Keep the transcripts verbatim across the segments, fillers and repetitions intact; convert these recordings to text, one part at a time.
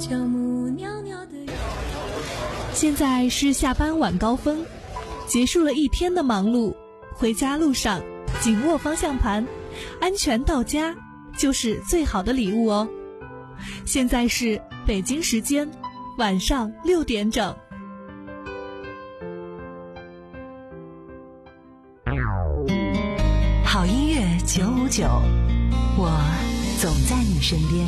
现在是下班晚高峰，结束了一天的忙碌，回家路上紧握方向盘，安全到家就是最好的礼物哦。现在是北京时间晚上六点整。 好音乐九五九，我总在你身边。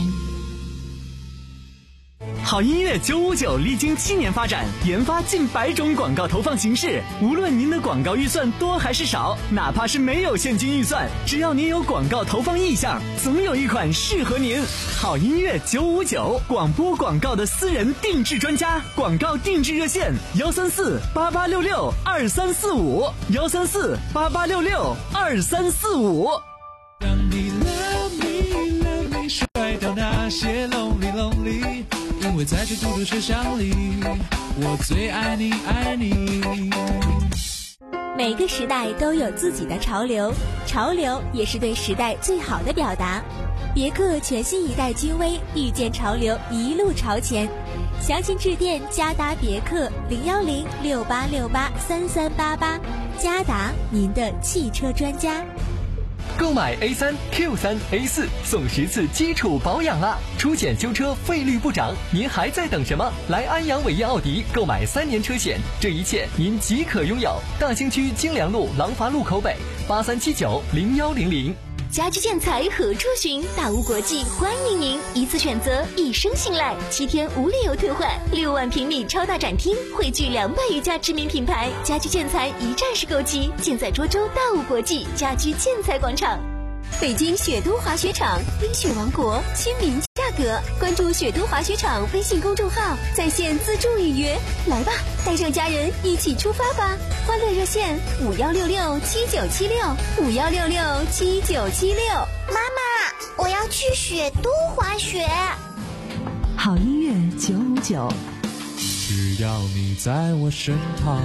好音乐九五九历经七年发展，研发近百种广告投放形式。无论您的广告预算多还是少，哪怕是没有现金预算，只要您有广告投放意向，总有一款适合您。好音乐九五九，广播广告的私人定制专家，广告定制热线幺三四八八六六二三四五幺三四八八六六二三四五。 当你 love me love me 甩掉那些 lonely lonely，因为在这孤独车厢里，我最爱你爱你。 每个时代都有自己的潮流，潮流也是对时代最好的表达。别克全新一代君威，遇见潮流，一路朝前。详情致电嘉达别克零幺零六八六八三三八八，嘉达您的汽车专家。 购买 A 三 Q 三 A 四送十次基础保养啊！出险修车费率不涨，您还在等什么？来安阳伟业奥迪购买三年车险，这一切您即可拥有。大兴区京良路廊坊路口北八三七九零幺零零。 家居建材何处寻？大屋国际欢迎您，一次选择，一生信赖，七天无理由退换，六万平米超大展厅，汇聚两百余家知名品牌，家居建材一站式购齐，建在涿州大屋国际家居建材广场。北京雪都滑雪场，冰雪王国，亲民价格，关注雪都滑雪场微信公众号，在线自助预约，来吧，带上家人一起出发吧！欢乐热线五幺六六七九七六五幺六六七九七六。 妈妈，我要去雪都滑雪。 好音乐九五九， 只要你在我身旁。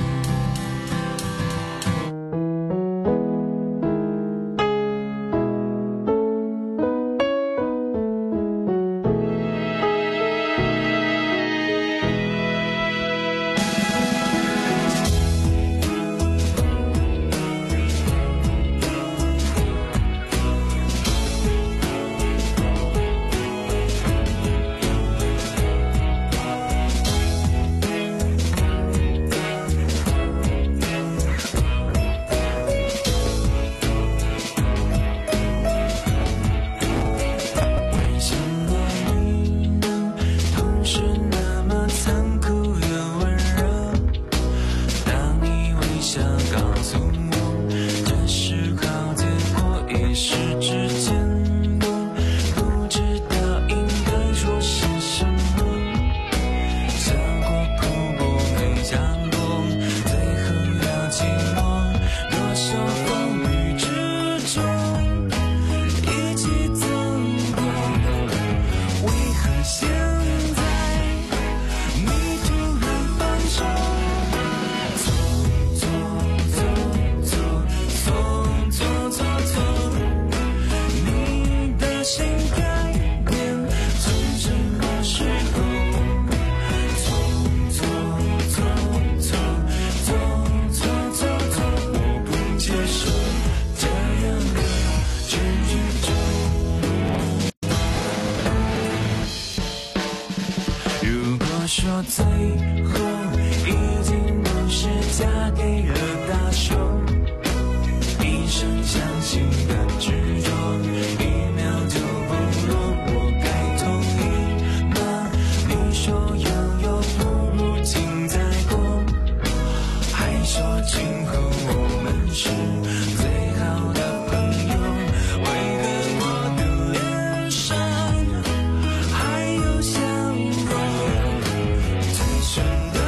说最后已经不是嫁给了大雄，一生相信的执着，一秒就崩落，我该同意吗？你说拥有不如尽在过，还说今后我们是最好的朋友，为何我的脸上还有笑容？最深的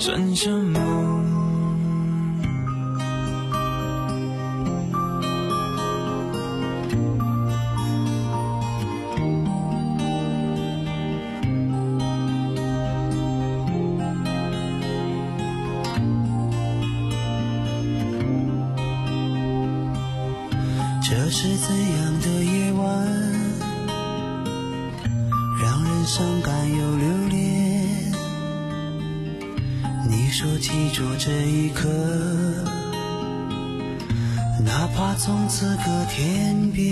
算什么？ 这是怎样的夜晚，让人伤感又留恋？你说记住这一刻，哪怕从此隔天边，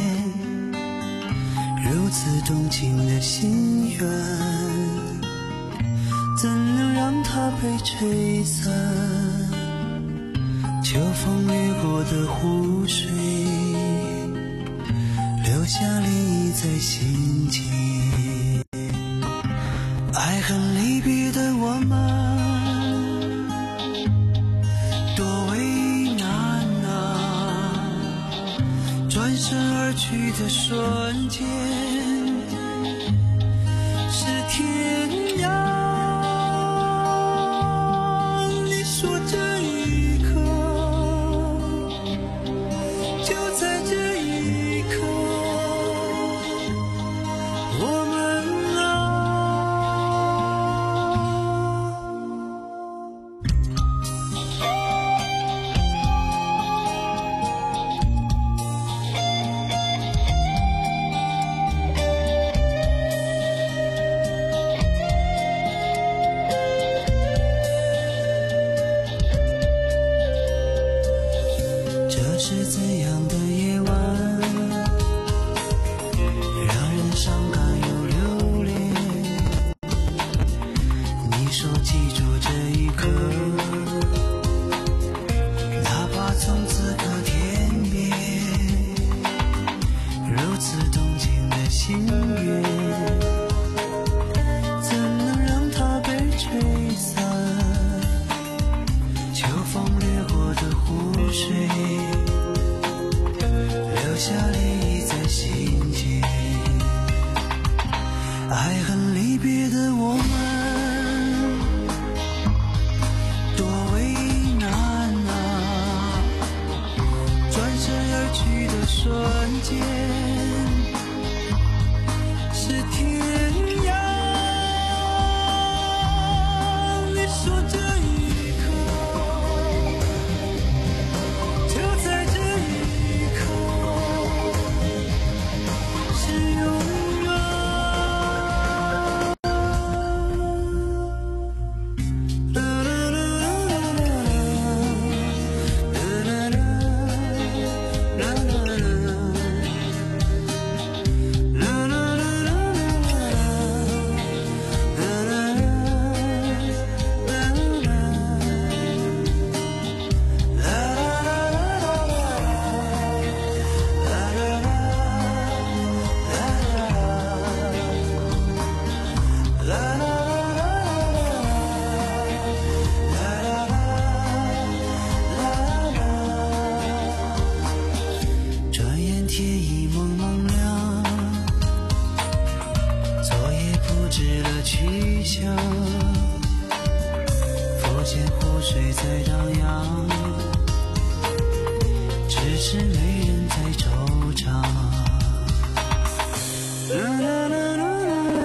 如此动情的心愿，怎能让它被吹散？秋风掠过的湖水，留下涟漪在心间。爱恨离别的我们，多为难啊！转身而去的瞬间，是天涯。你说这一刻，就在这一刻，我们啊。这是怎样的夜晚，让人伤感又留恋？你说记住这一刻，哪怕从此隔天边，如此动情的心愿，怎能让它被吹散？秋风掠过的湖水，留下涟漪在心间。爱恨离别的我们，多为难啊！转身而去的瞬间，是天涯。你说这一刻，就在这一刻，是永远。啦啦啦啦啦啦啦啦啦转眼天已蒙蒙亮，昨夜不知了去向，浮现湖水在荡漾，只是没人在惆怅。啦啦啦啦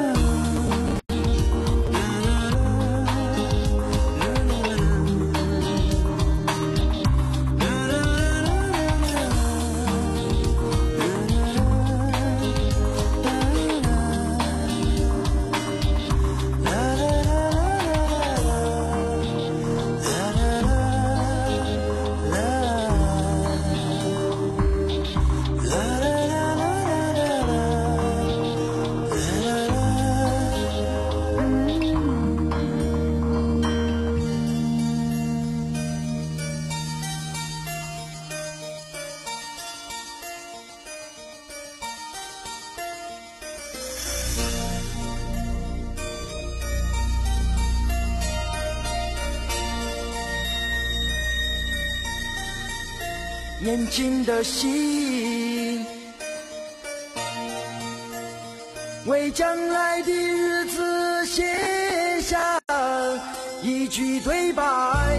年轻的心，为将来的日子写下一句对白。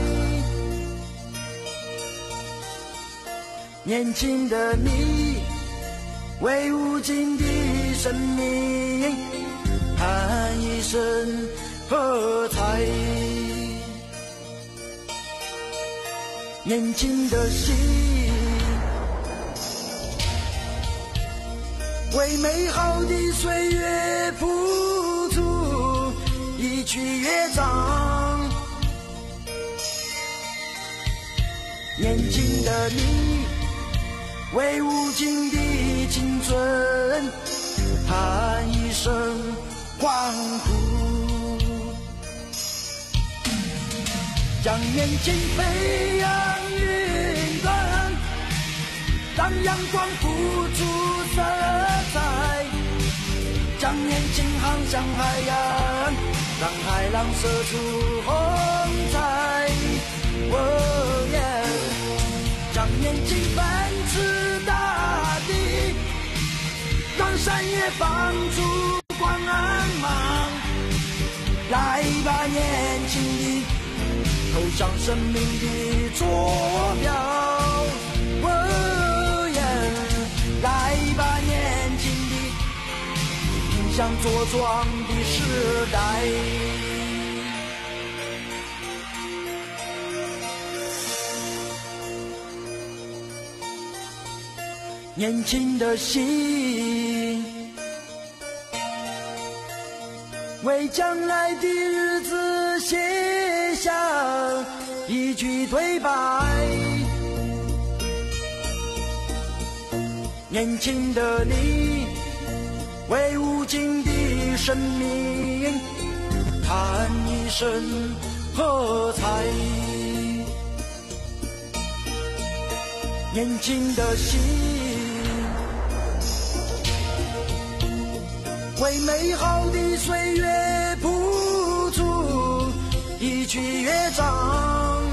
年轻的你，为无尽的生命喊一声喝彩。年轻的心，为美好的岁月谱出一曲乐章。年轻的你，为无尽的青春喊一声欢呼，将年轻飞扬云端，让阳光付出色彩，将年轻航向海洋，让海浪射出红彩。哦耶！将年轻奔驰大地，让山野放出光芒。来吧，年轻的，投向生命的坐标。哦耶！来吧，年轻的，迎向茁壮的时代。年轻的心，为将来的日子写下一句对白。年轻的你，为无尽的生命喊一声喝彩。年轻的心，为美好的岁月谱出一曲乐章。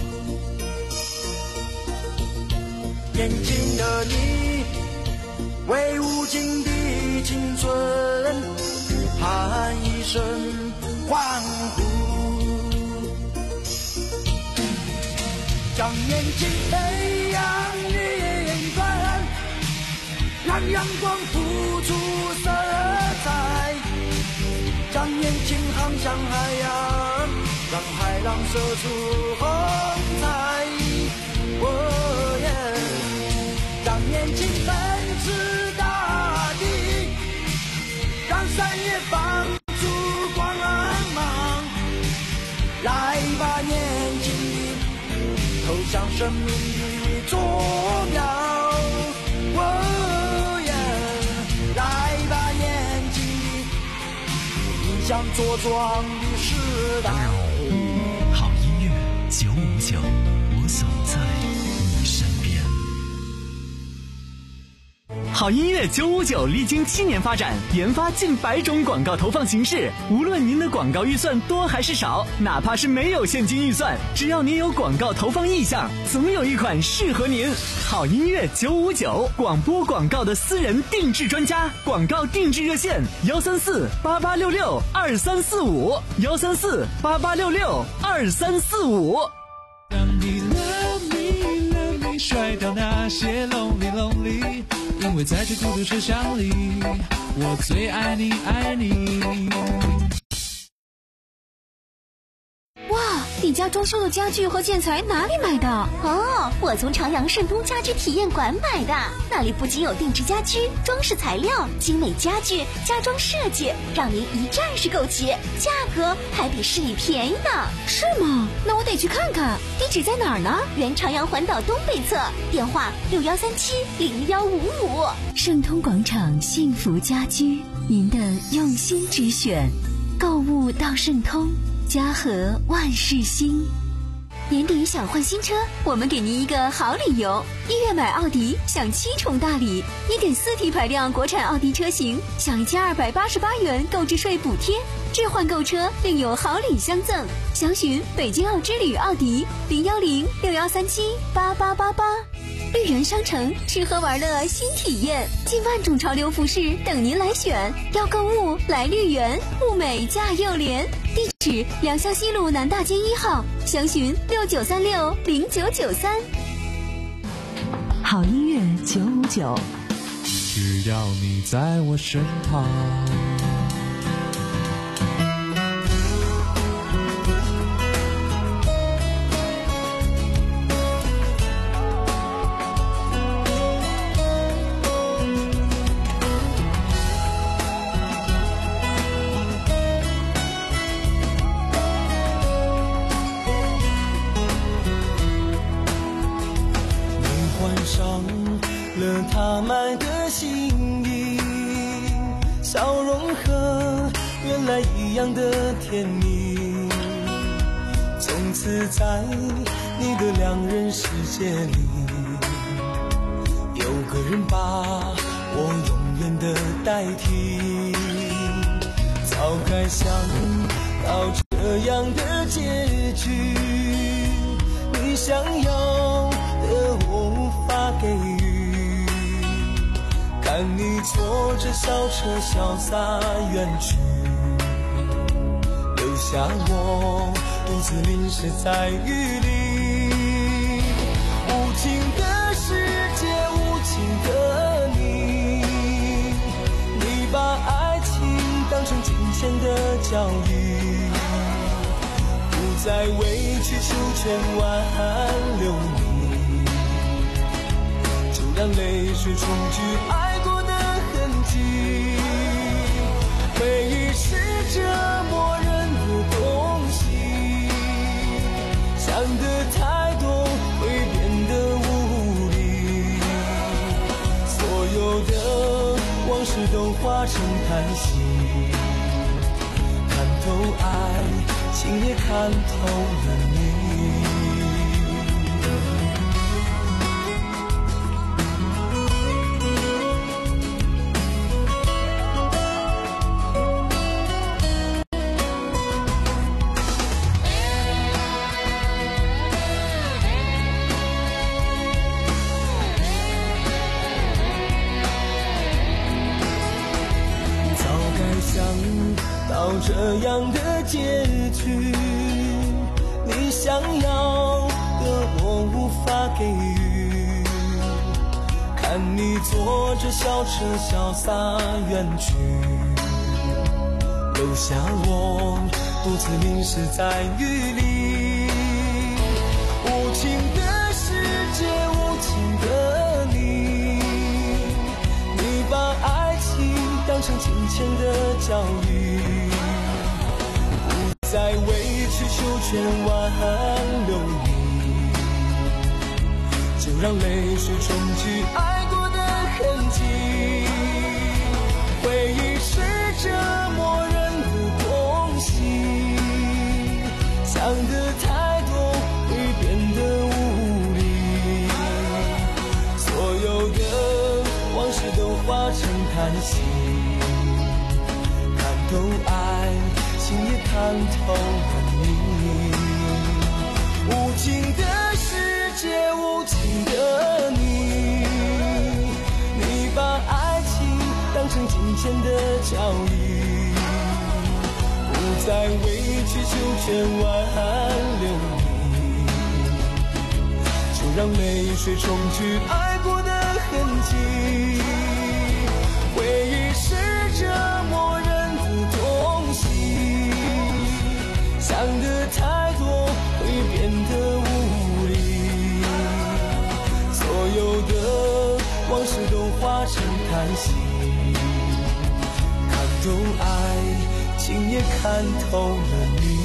年轻的你，为无尽的青春喊一声欢呼，将年轻飞扬云端，让阳光付出色彩，将年轻航向海洋，让海浪射出红彩。哦耶！让年轻奔驰大地，让山野放出光芒。来吧，年轻的，投向生命的坐标。哦耶！来吧，年轻的，迎向茁壮的时代。 好音乐九五九，我总在你身边。好音乐九五九历经七年发展，研发近百种广告投放形式。无论您的广告预算多还是少，哪怕是没有现金预算，只要您有广告投放意向，总有一款适合您。好音乐九五九，广播广告的私人定制专家，广告定制热线：幺三四八八六六二三四五，幺三四八八六六二三四五。 让你 love me love me 甩掉那些 lonely lonely， 因为在这孤独车厢里，我最爱你爱你。 哇，你家装修的家具和建材哪里买的？哦，我从长阳盛通家居体验馆买的，那里不仅有定制家居、装饰材料、精美家具、家装设计，让您一站式购齐，价格还比市里便宜呢。是吗？那我得去看看。地址在哪儿呢？原长阳环岛东北侧，电话六幺三七零幺五五。 盛通广场幸福家居，您的用心之选，购物到盛通，家和万事兴。 年底想换新车，我们给您一个好理由。一月买奥迪享七重大礼，一点四 T 排量国产奥迪车型享一千二百八十八元购置税补贴，置换购车另有好礼相赠。详询北京奥之旅奥迪零幺零六幺三七八八八八。绿源商城，吃喝玩乐新体验，近万种潮流服饰等您来选。要购物来绿源，物美价又廉。 地址：良乡西路南大街一号，详询六九三六零九九三。 好音乐九五九， 只要你在我身旁。 他买的新衣，笑容和原来一样的甜蜜。从此在你的两人世界里，有个人把我永远的代替。早该想到这样的结局，你想要的我无法给予。看你坐着小车潇洒远去，留下我独自淋湿在雨里。无情的世界，无情的你，你把爱情当成金钱的交易，不再委曲求全挽留你，就让泪水冲去爱回忆是折磨人的东西，想得太多会变得无力，所有的往事都化成叹息，看透爱情也看透了你。到这样的结局，你想要的我无法给予。看你坐着小车潇洒远去，留下我独自淋湿在雨里。无情的世界，无情的你，你把爱情当成金钱的交易，不再委曲求全挽留你，就让泪水冲去爱过的痕迹。回忆是折磨人的东西，想得太多会变得无力，所有的往事都化成叹息，看透爱情也看透了你。无情的世界，无情的你，你把爱情当成金钱的交易，不再委曲求全挽留你，就让泪水冲去爱过的痕迹。回忆是折磨人的东西，想得太多会变得无力，所有的往事都化成叹息，看透爱情也看透了你。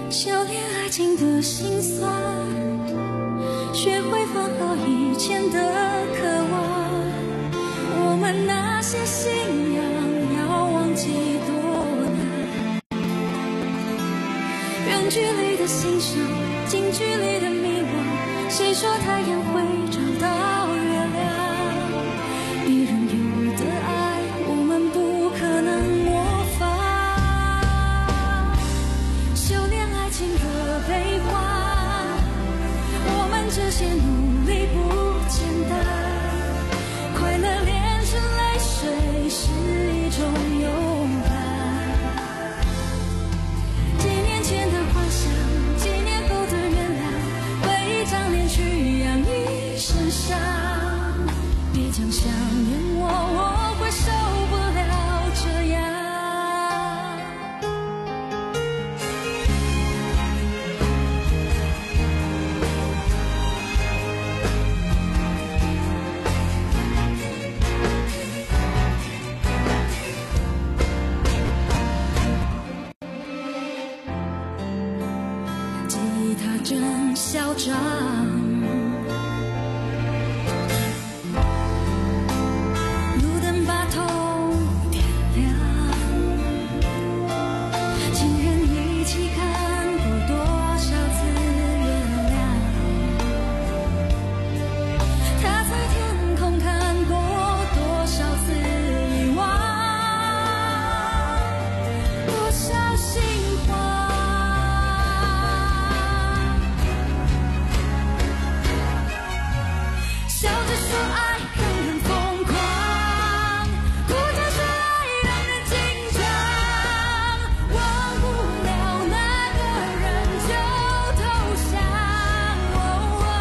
修炼爱情的辛酸，学会放好以前的渴望。我们那些信仰要忘记多难，远距离的欣赏，近距离的迷惘。谁说太阳会找到月亮？别人有的爱，我们不可能模仿。修炼爱情的悲欢，我们这些努力不简单。快乐炼成泪水是一种勇敢。几年前的幻想，几年后的原谅，回忆长脸去养一身伤。别讲想念我，我会受不了这样。吉他正嚣张，路灯把头点亮，情人一起看过多少次月亮，他在天空看过多少次遗忘，多少心慌。笑着说爱让人疯狂，哭着说爱让人紧张，忘不了那个人就投降。哦哦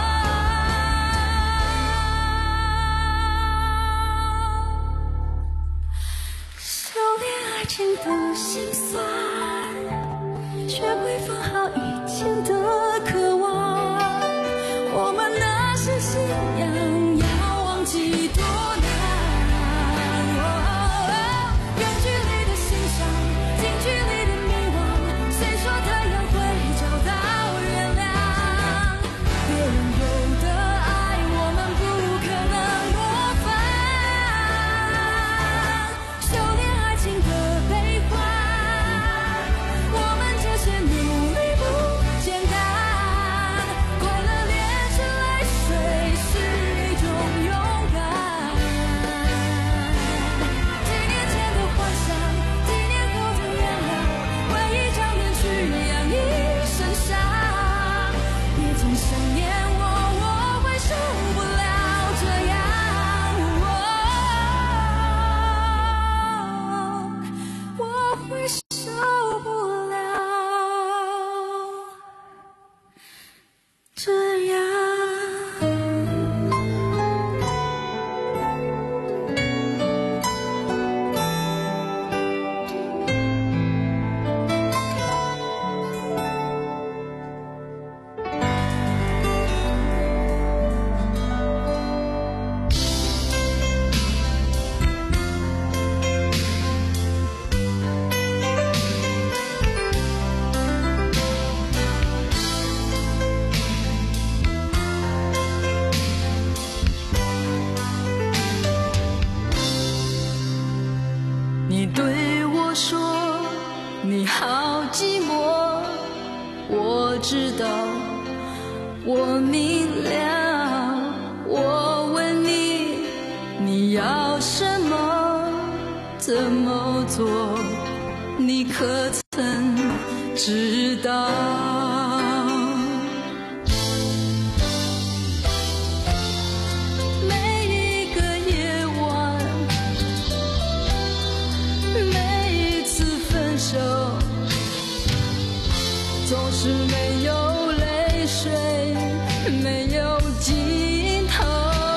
修炼爱情的辛酸，学会放好以前的渴望。我们那些信仰要忘记多难。哦，远距离的欣赏，近距离的迷惘。谁说太阳会找到月亮？别人有的爱，我们不可能模仿。修炼爱情的悲欢，我们这些努力不简单。快乐炼成泪水是一种勇敢。几年前的幻想，几年后的原谅，回忆长远去养一身伤。别总想念我，我会受不了这样。我会受不了这样。 你对我说你好寂寞，我知道，我明了。我问你，你要什么，怎么做，你可曾知道？每一个夜晚，每一次分手，总是没有泪水，没有尽头。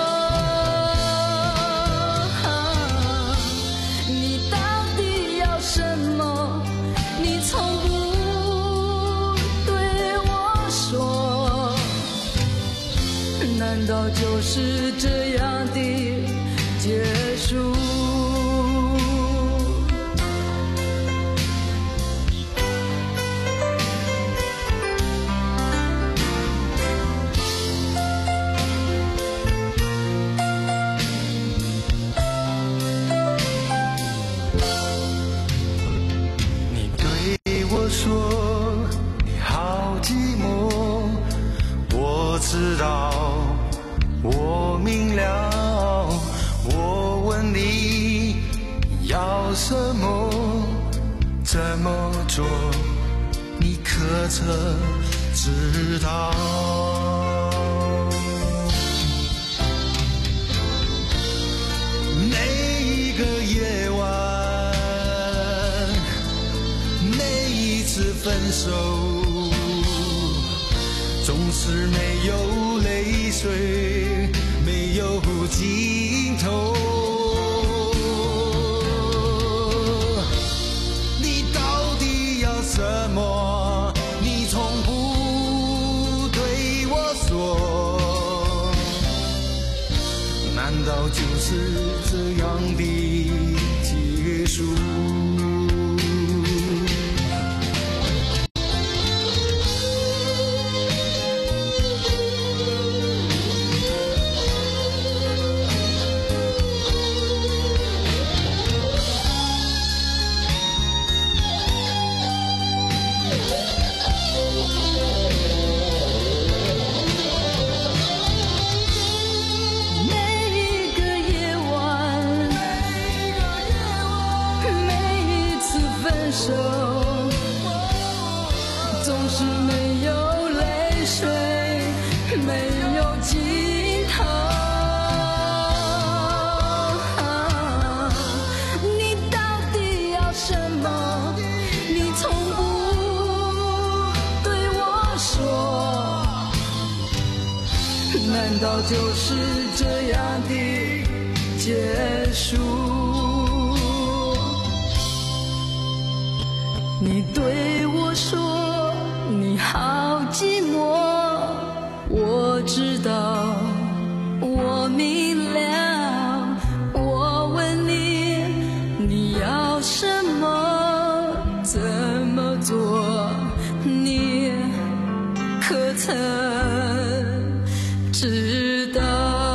你到底要什么？你从不对我说，难道就是这样的结束？ 什么？怎么做？你可曾知道？每一个夜晚，每一次分手，总是没有泪水，没有尽头。你到底要什么？你从不对我说，难道就是这样的结束？ 总是没有泪水，没有尽头。你到底要什么？你从不对我说，难道就是这样的结束？你对我说你好寂寞，我知道，我明了。我问你，你要什么？怎么做？你可曾知道？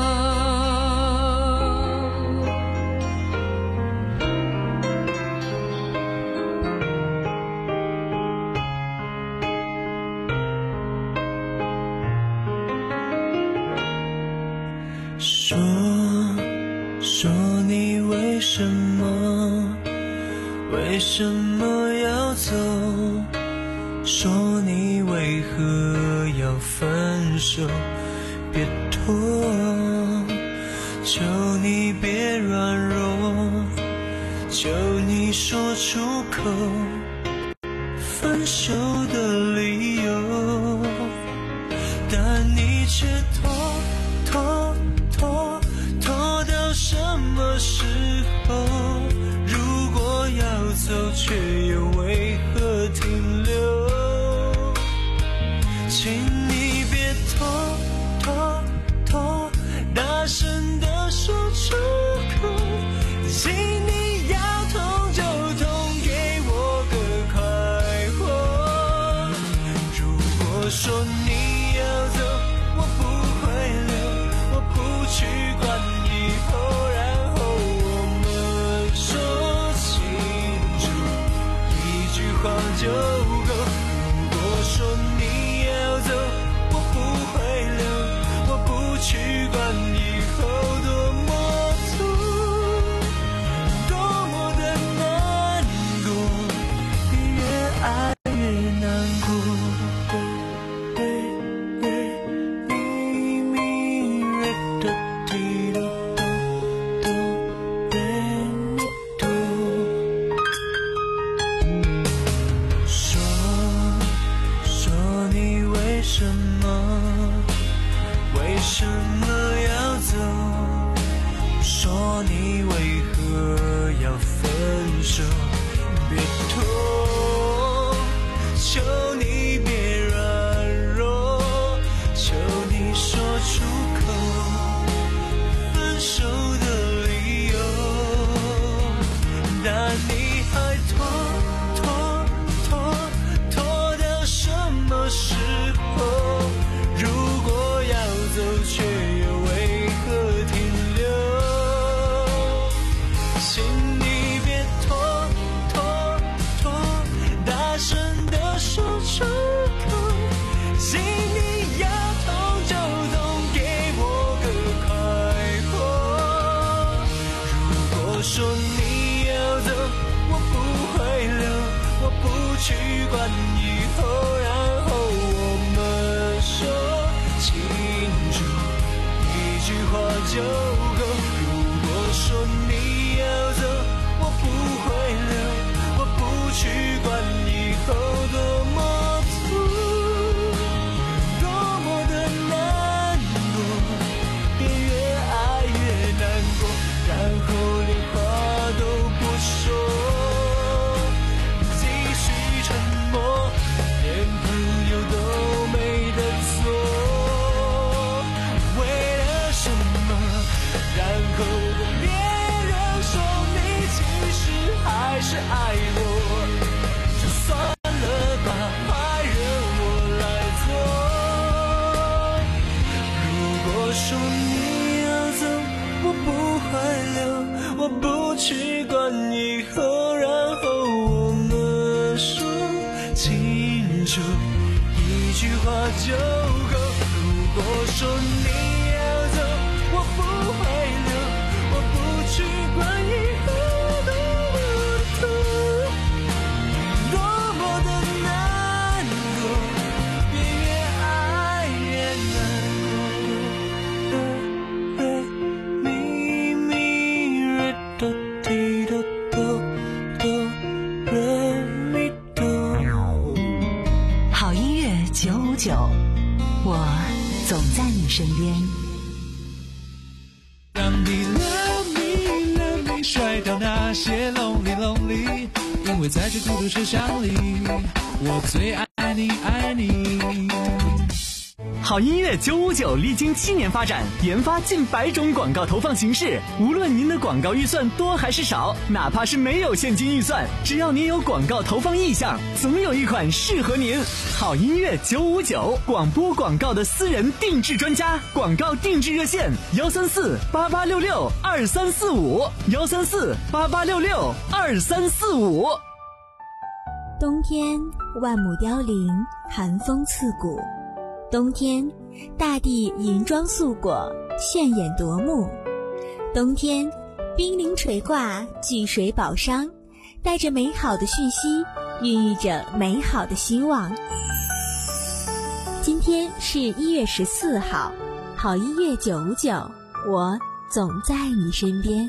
说说你为什么为什么要走？说你为何要分手？别拖，求你别软弱，求你说出口分手的理由，但你却拖拖拖拖到什么时候？如果要走，却又为何停留？请你别拖拖拖，大声地说出口。请你要痛就痛，给我个快活。如果说你要走，我不会留，我不去管以后，然后我们说清楚，一句话就够。如果说你要走，我不会留，我不去管以后多么痛，多么的难过，越爱越难过。说说你为什么为什么要走？说你为何要分手？别拖，求你别软弱，求你说出口分手的理由，但你还拖拖拖拖到什么时候？如果要走，却又为何停留？请你别拖拖拖，大声地说去管以后，然后我们说清楚，一句话就够。如果说你要走，我不会留，我不去管以后多么苦，多么的难过，别越爱越难过，然后连话都不说，继续沉默，连朋友都没得做。为了什么？然后跟别人说你其实还是爱我，就算了吧，还让我来做。如果说你要走，我不会留，我不去管以后，然后我们说清楚，一句话就够。如果说你要走，我不会留，我不去管以后多么的苦，多么的难过，别越爱越难过。咪咪瑞哆滴哆哆哆瑞咪哆。 好音乐九五九，我总在你身边。 让你 love me love me 甩掉那些 lonely lonely， 因为在这孤独车厢里，我最爱你爱你。 好音乐九五九历经七年发展，研发近百种广告投放形式。无论您的广告预算多还是少，哪怕是没有现金预算，只要您有广告投放意向，总有一款适合您。好音乐九五九，广播广告的私人定制专家，广告定制热线：幺三四八八六六二三四五，幺三四八八六六二三四五。 冬天万木凋零，寒风刺骨。冬天，大地银装素裹，炫眼夺目。冬天，冰凌垂挂，聚水宝商，带着美好的讯息，孕育着美好的希望。今天是一月十四号，好音乐九五九，我总在你身边。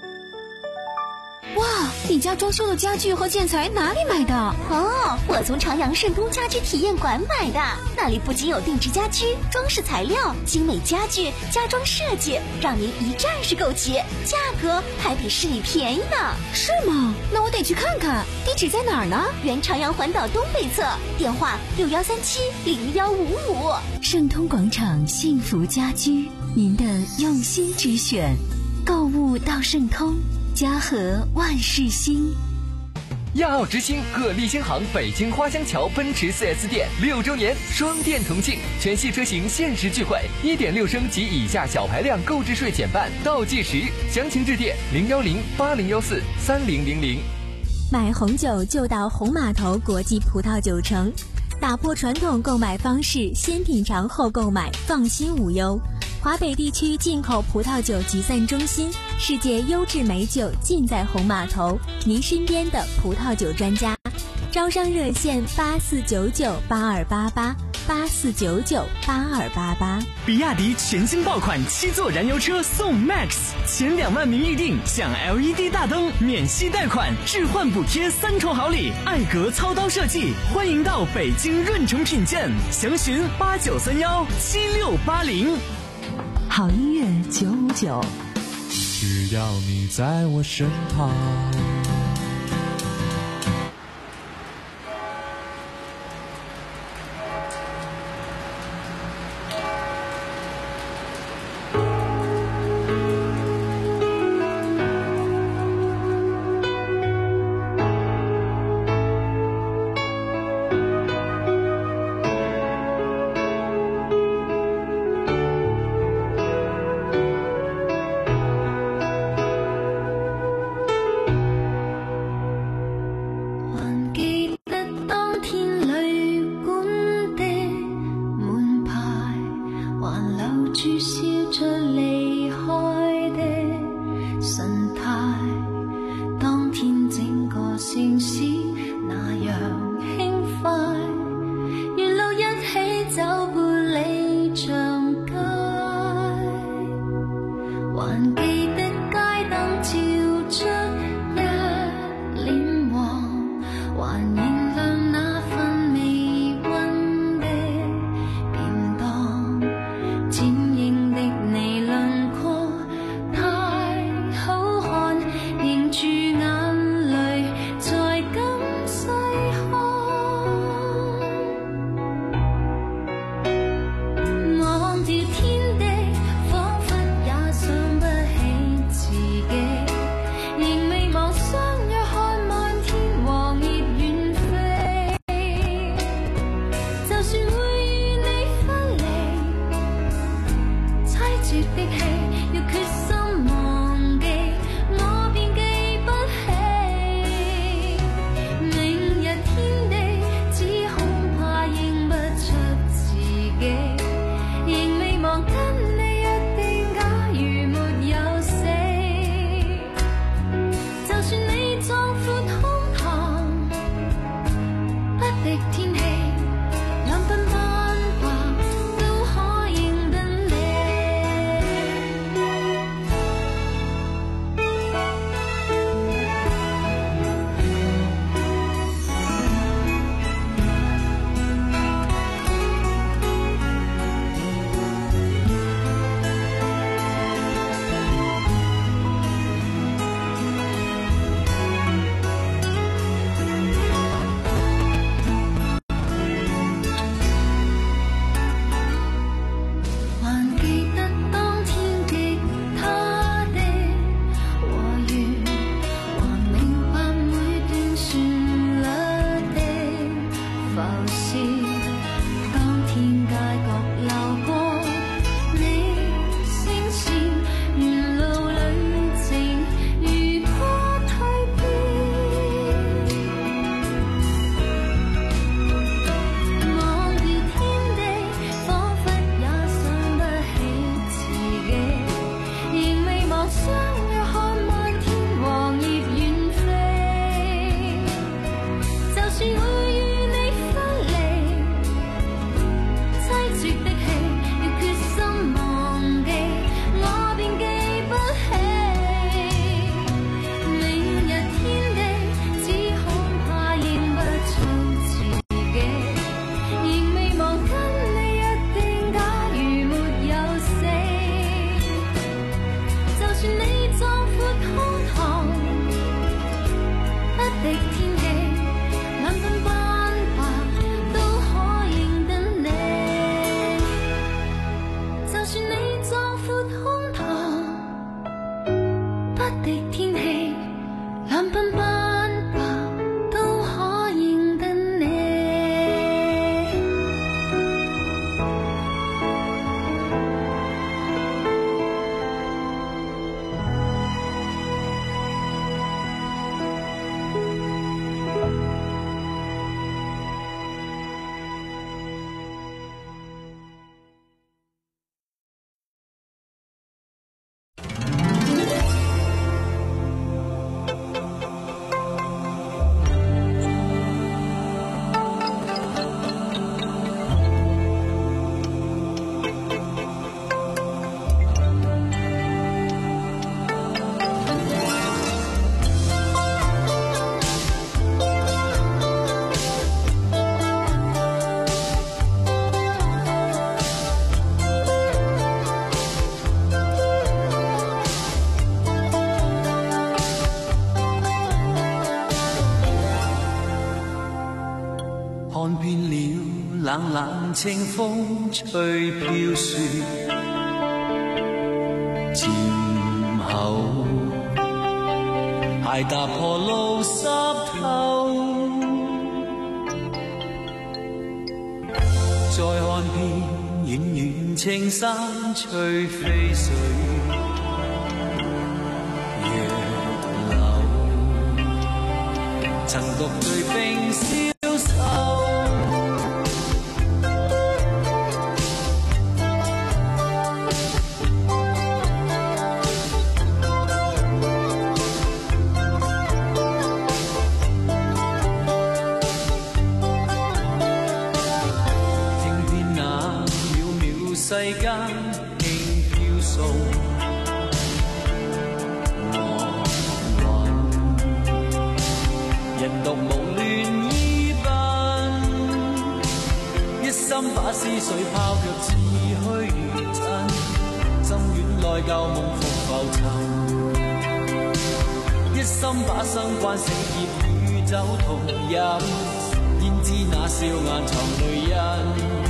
哇，你家装修的家具和建材哪里买的？ 哦，我从长阳盛通家居体验馆买的，那里不仅有定制家居、装饰材料、精美家具、家装设计，让您一站式购齐，价格还比市里便宜呢。 是吗？那我得去看看。地址在哪儿呢？ 原长阳环岛东北侧，电话六幺三七零幺五五。 盛通广场幸福家居，您的用心之选，购物到盛通，家和万事兴。 亚奥之星鹤立新航北京花乡桥奔驰 四 S 店六周年双店同庆，全系车型限时聚会， 一点六 升及以下小排量购置税减半，倒计时，详情致电零幺零八零幺四三零零零。 买红酒就到红码头国际葡萄酒城，打破传统购买方式，先品尝后购买，放心无忧。华北地区进口葡萄酒集散中心，世界优质美酒尽在红码头，您身边的葡萄酒专家。招商热线八四九九八二八八八四九九八二八八。 比亚迪全新爆款七座燃油车送 Max， 前两万名预定享 L E D 大灯、免息贷款、置换补贴三重好礼，艾格操刀设计，欢迎到北京润城品鉴，详询八九三幺七六八零。 好音乐九五九， 只要你在我身旁。 冷冷清風吹飄雪，漸後鞋踏破路濕透，再看遍遠遠青山翠飛水，月流曾獨對冰消瘦。世間輕飄送，黃雲人獨無亂依奔，一心把思緒拋卻似虛真，心軟內舊夢復浮沉，一心把生關死劫與酒同飲，焉知那笑顏藏淚印。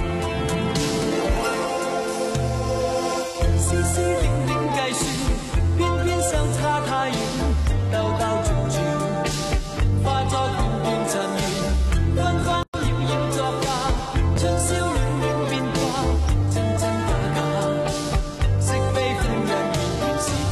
絲絲點點計算，偏偏相差太遠，兜兜轉轉，化作段段塵緣，紛紛擾擾作假，春宵暖暖變卦，真真假假，惜非歡欣遠遠是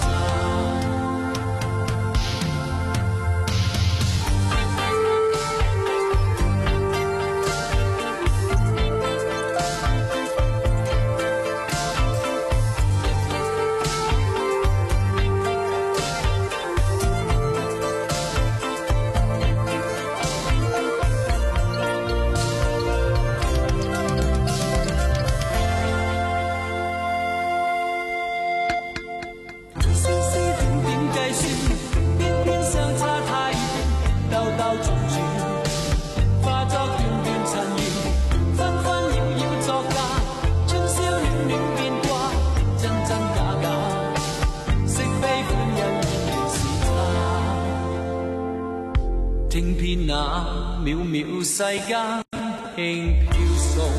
聽遍那渺渺世間輕飄送，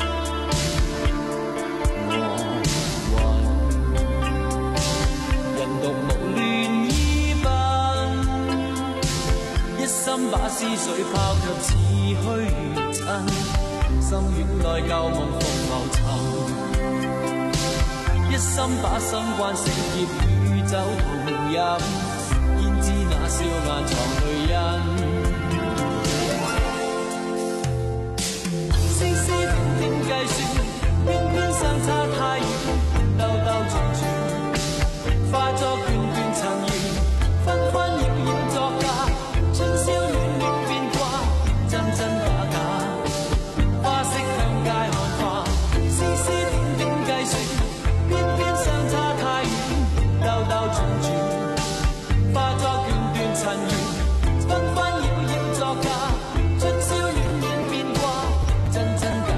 黃雲人獨無亂依奔，一心把思緒拋卻似虛真，心軟內舊夢復浮沉，一心把心關死劫與酒同飲，焉知那笑顏藏淚印。計算偏偏相差太遠，兜兜轉轉，化作段段塵緣，紛紛擾擾作假，春宵暖暖變卦，真真假假，花色向街看花，絲絲點點計算，偏偏相差太遠，兜兜轉轉，化作段段塵緣，紛紛擾擾作假，春宵暖暖變卦，真真假。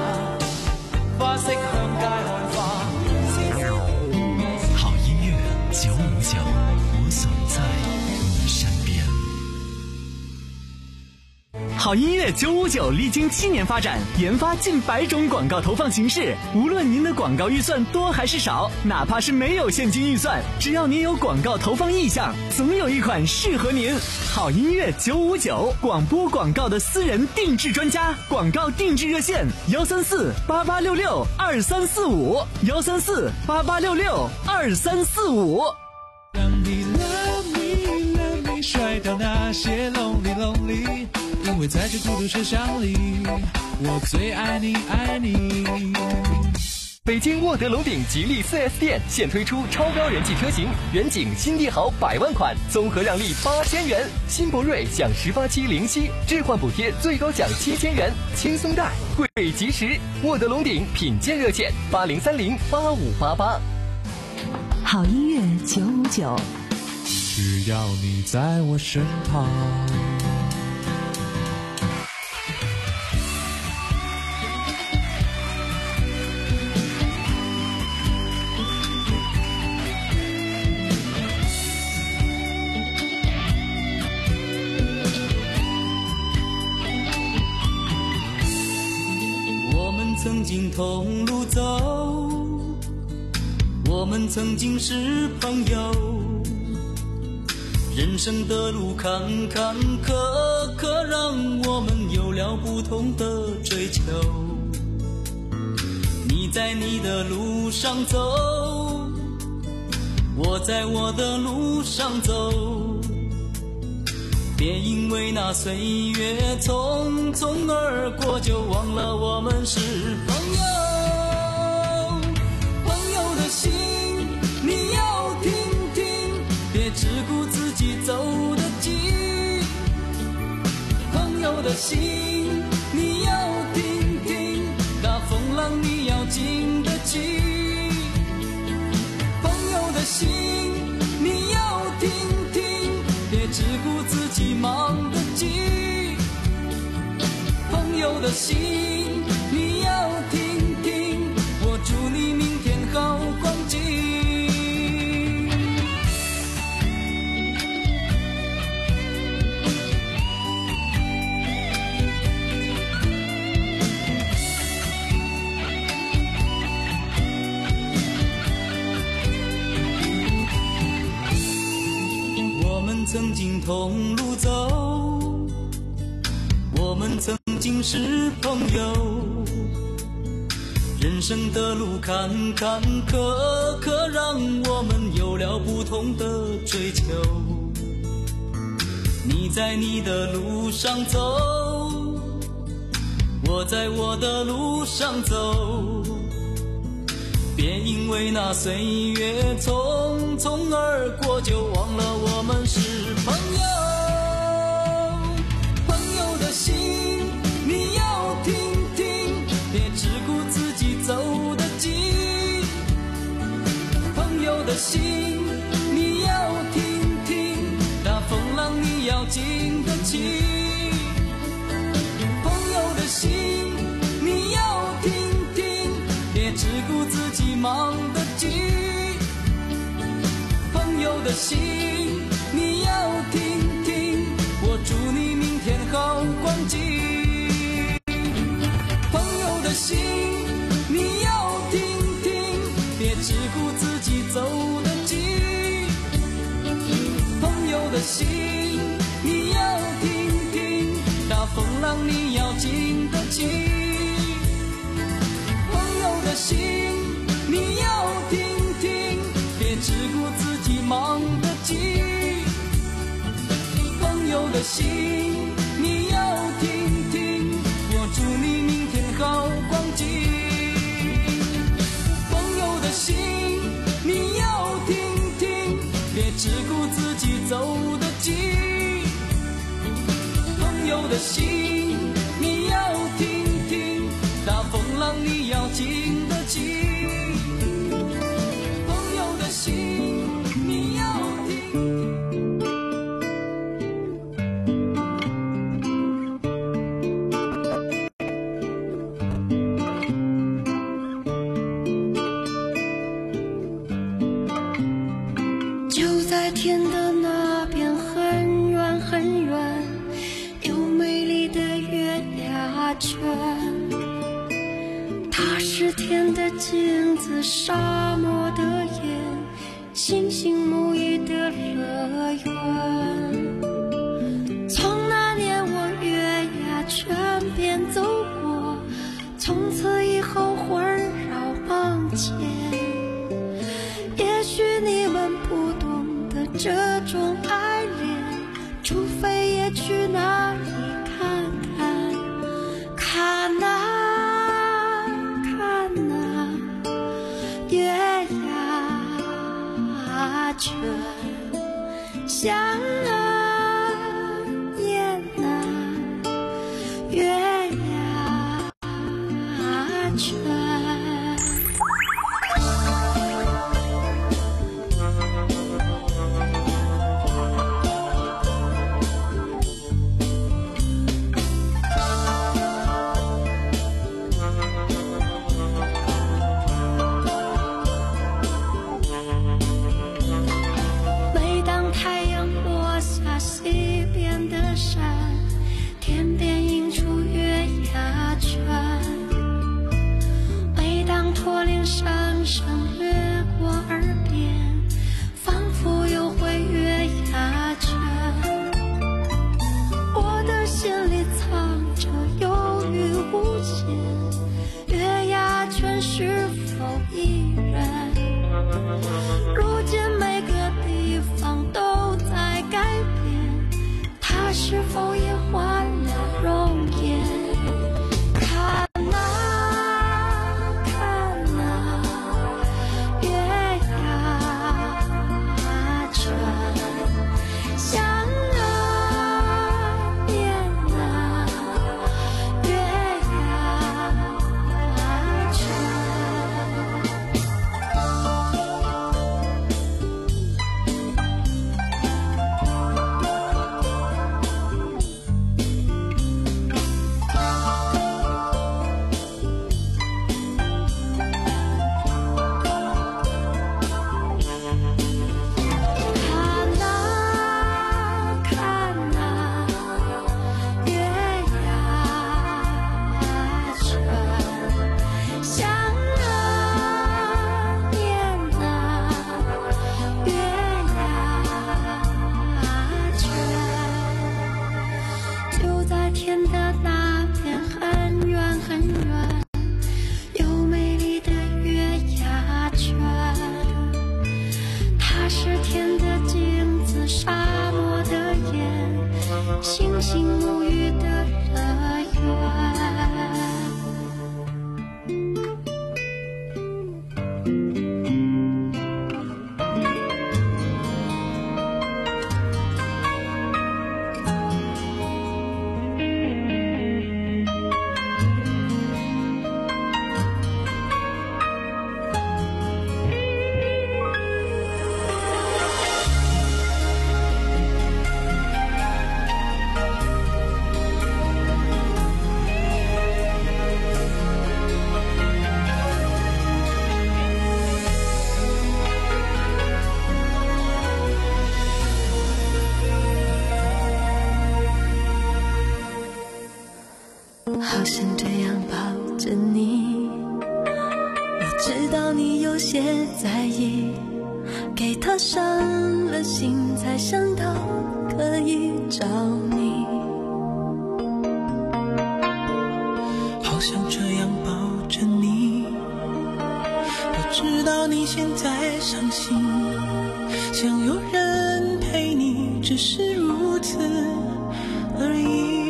好音乐九五九，我总在你身边。 好音乐九五九历经七年发展，研发近百种广告投放形式。无论您的广告预算多还是少，哪怕是没有现金预算，只要您有广告投放意向，总有一款适合您。好音乐九五九，广播广告的私人定制专家，广告定制热线幺三四八八六六二三四五幺三四八八六六二三四五。 让你 love me love me 甩掉那些 lonely lonely， 因为在这孤独车厢里，我最爱你爱你。 北京沃德龙鼎吉利 四 S 店现推出超高人气车型，远景新帝豪百万款，综合让利八千元；新博瑞享十八期零息，置换补贴最高享七千元，轻松贷，贵及时。沃德龙鼎品鉴热线八零三零八五八八。 好音乐九五九， 只要你在我身旁。 曾经同路走，我们曾经是朋友，人生的路坎坎坷坷，让我们有了不同的追求。你在你的路上走，我在我的路上走，别因为那岁月匆匆而过，就忘了我们是朋友。朋友的心你要听听，别只顾自己走得急。朋友的心你要听听，大风浪你要经得起。朋友的心你要听听，别只顾自己忙得急。朋友的心你要听听，我祝你明天好光景。我们曾经同路走，我们曾经是朋友，人生的路坎坎坷坷，让我们有了不同的追求。你在你的路上走，我在我的路上走，别因为那岁月匆匆而过，就忘了我们是朋友。朋友的心你要听听，别只顾自己走得急。朋友的心你要听听，大风浪你要经得起。朋友的心你要听听，别只顾自己忙得急。朋友的心你要听听，我祝你明天好光景。朋友的心你要听听，别只顾自己走得急。朋友的心你要听听，大风浪你要经得起。朋友的心你要听听，别只顾自己忙得急。朋友的心你要听听，我祝你明天好光景。朋友的心你要听听，别只顾自己走得急。朋友的心你要听听，大风浪你要经得起。朋友的心你要听。 就在天的那边很远很远，有美丽的月牙泉。它是天的镜子，沙漠的眼，星星沐浴的乐园。从那年我月牙泉边走过，从此以后环绕望见。也许你们不懂得这种爱恋，除非也去那里看看，看啊看啊，月牙泉，想啊念啊，月牙泉。每当太阳落下西边的山，天边映出月牙泉。 人是否依然？如今每个地方都在改变，他是否也换了容颜？看啊看啊，月牙船，想啊念啊，月牙船。星星沐浴的乐园。 好想这样抱着你，我知道你有些在意，给他伤了心才想到可以找你。 好想这样抱着你，我知道你现在伤心，想有人陪你，只是如此而已。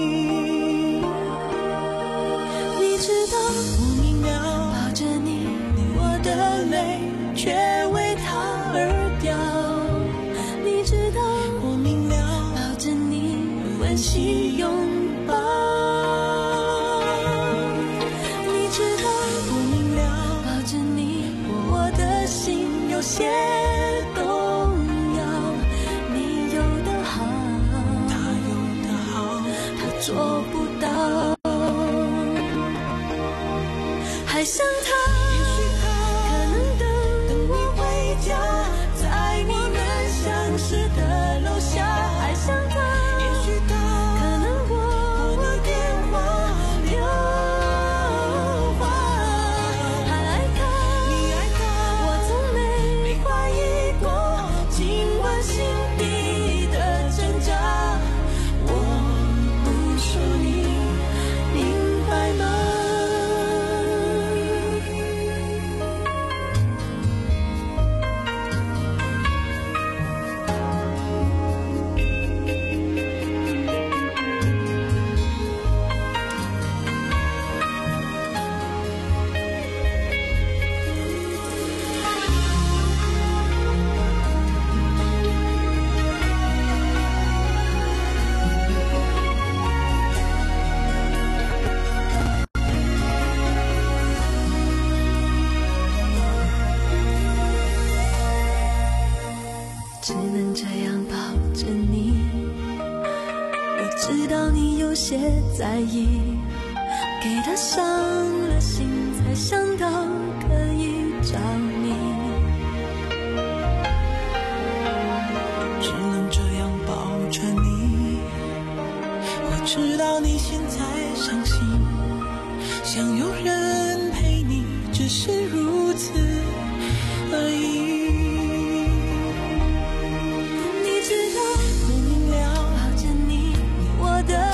我明了， 抱着你， 我的泪却为他而掉。 你知道， 我明了， 抱着你，温馨拥抱。 你知道，我明了， 抱着你， 我的心有些动摇。 你有的好， 他有的好， 他做不到。还想他， 也许他可能等等你回家，在你们相识的楼下。 还想他， 也许他可能拨我电话留话。 还爱他， 你爱他， 我从没没怀疑过，尽管心底的挣扎。我不说你明白吗？ 只能这样抱着你，我知道你有些在意，给他伤了心才想到可以找你。 只能这样抱着你，我知道你现在伤心，想有人陪你，只是如此而已。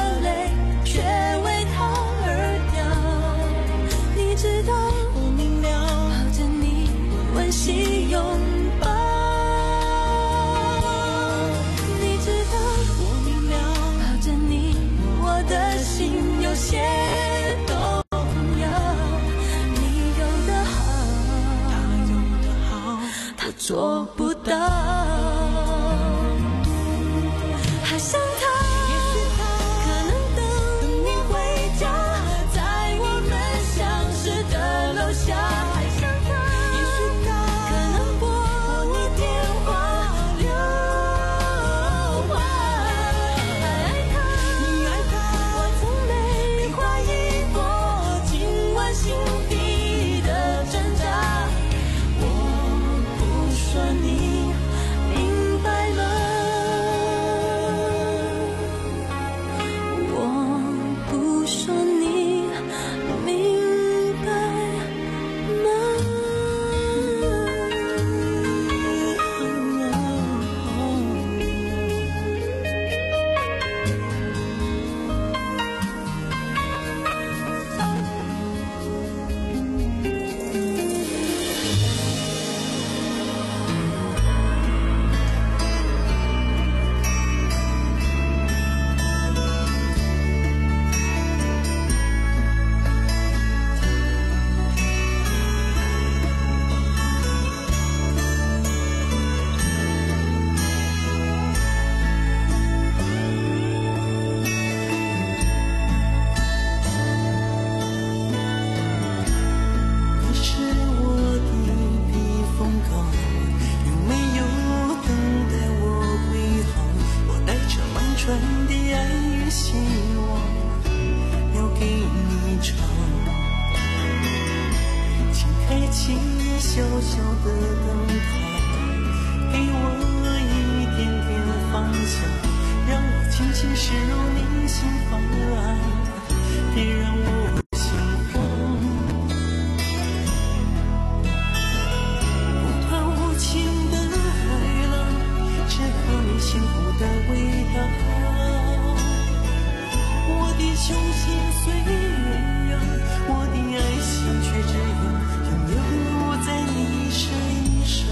却为他而掉，你知道， 我明了， 做不到。还想他，可能等你回家，在我们相识的楼下。还想他，也许他可能拨你电话留话。还爱他，你爱他，我从没怀疑过，尽管心底的挣扎，我不说你明白吗？我不说你明白小小的灯塔，给我一点点方向，让我轻轻驶入你心房，别让我心慌。不断无情的海浪，只靠你幸福的味道。我的雄心虽远扬，我的爱心却只有停留在你身上。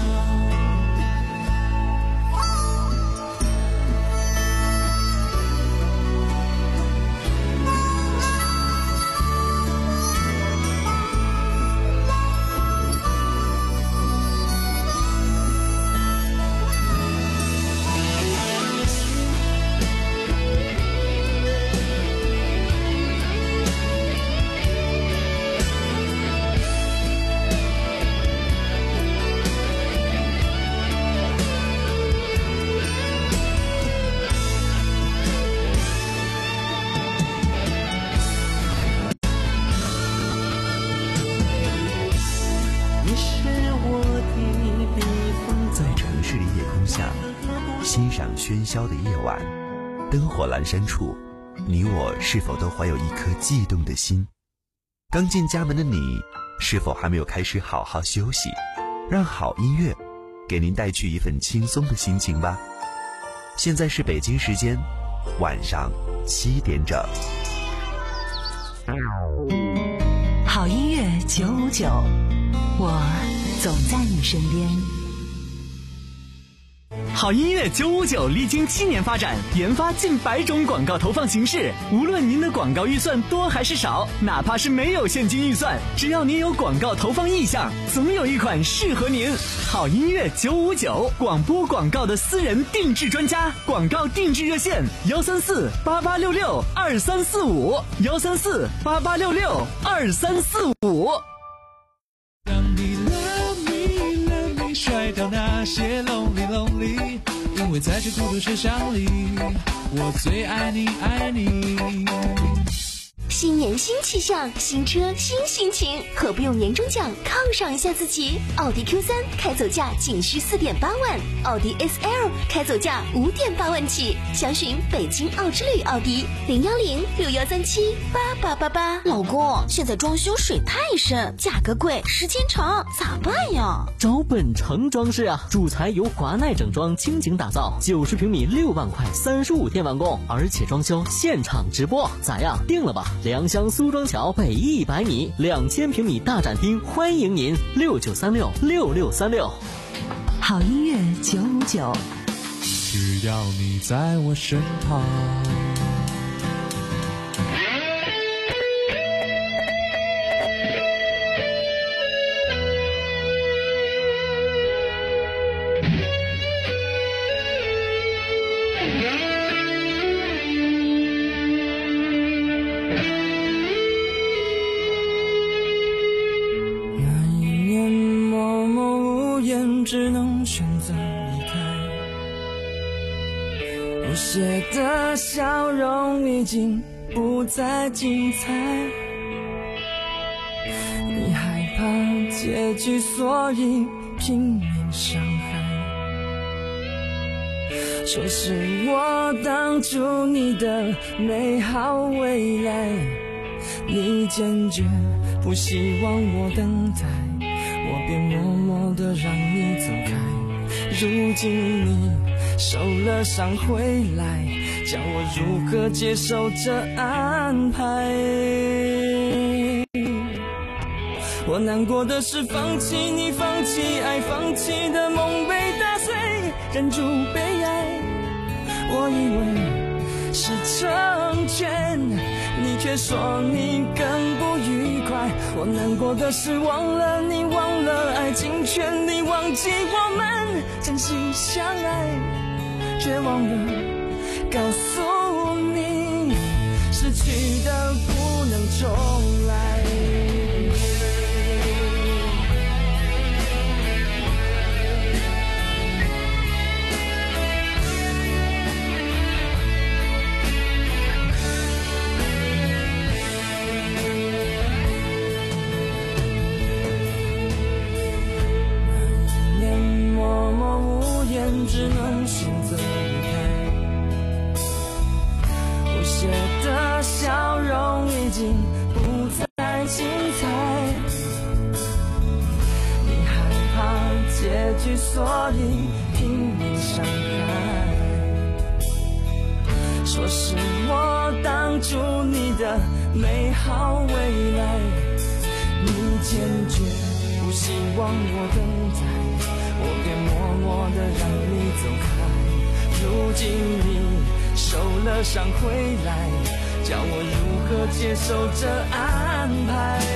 欣赏喧嚣的夜晚，灯火阑珊处，你我是否都怀有一颗悸动的心？刚进家门的你，是否还没有开始好好休息？让好音乐给您带去一份轻松的心情吧。现在是北京时间晚上七点整。 好音乐九五九，我总在你身边。 好音乐九五九历经七年发展，研发近百种广告投放形式。无论您的广告预算多还是少，哪怕是没有现金预算，只要您有广告投放意向，总有一款适合您。好音乐九五九，广播广告的私人定制专家，广告定制热线幺三四八八六六二三四五幺三四八八六六二三四五。 让你 love me love me 甩掉那些 lonely lonely， 因为在这孤独车厢里，我最爱你爱你。 新年新气象，新车新心情，何不用年终奖犒赏一下自己？奥迪 Q 三 开走价仅需 四点八万，奥迪 S L 开走价 五点八万起，详询北京奥之旅奥迪零幺零六幺三七八八八八。 老公，现在装修水太深，价格贵，时间长，咋办呀？ 找本城装饰啊，主材由华奈整装倾情打造，九十平米六万块，三十五天完工，而且装修现场直播，咋样？定了吧？良乡苏庄桥北一百米，两千平米大展厅，欢迎您六九三六六六三六。 好音乐九五九， 只要你在我身旁。 只能选择离开。不屑的笑容已经不再精彩，你害怕结局，所以拼命伤害。说是我挡住你的美好未来，你坚决不希望我等待，我便默默地让你走开。如今你受了伤回来，叫我如何接受这安排？我难过的是放弃你，放弃爱，放弃的梦被打碎，忍住悲哀。我以为是成全，你却说你更不愉快。我难过的是忘了你，忘了爱尽全力，忘记我们真心相爱，却忘了告诉你，失去的不能重来。只能选择离开，不屑的笑容已经不再精彩，你害怕结局，所以拼命伤害。说是我挡住你的美好未来，你坚决不希望我等待，我便默默地让你走开。如今你受了伤回来，叫我如何接受这安排？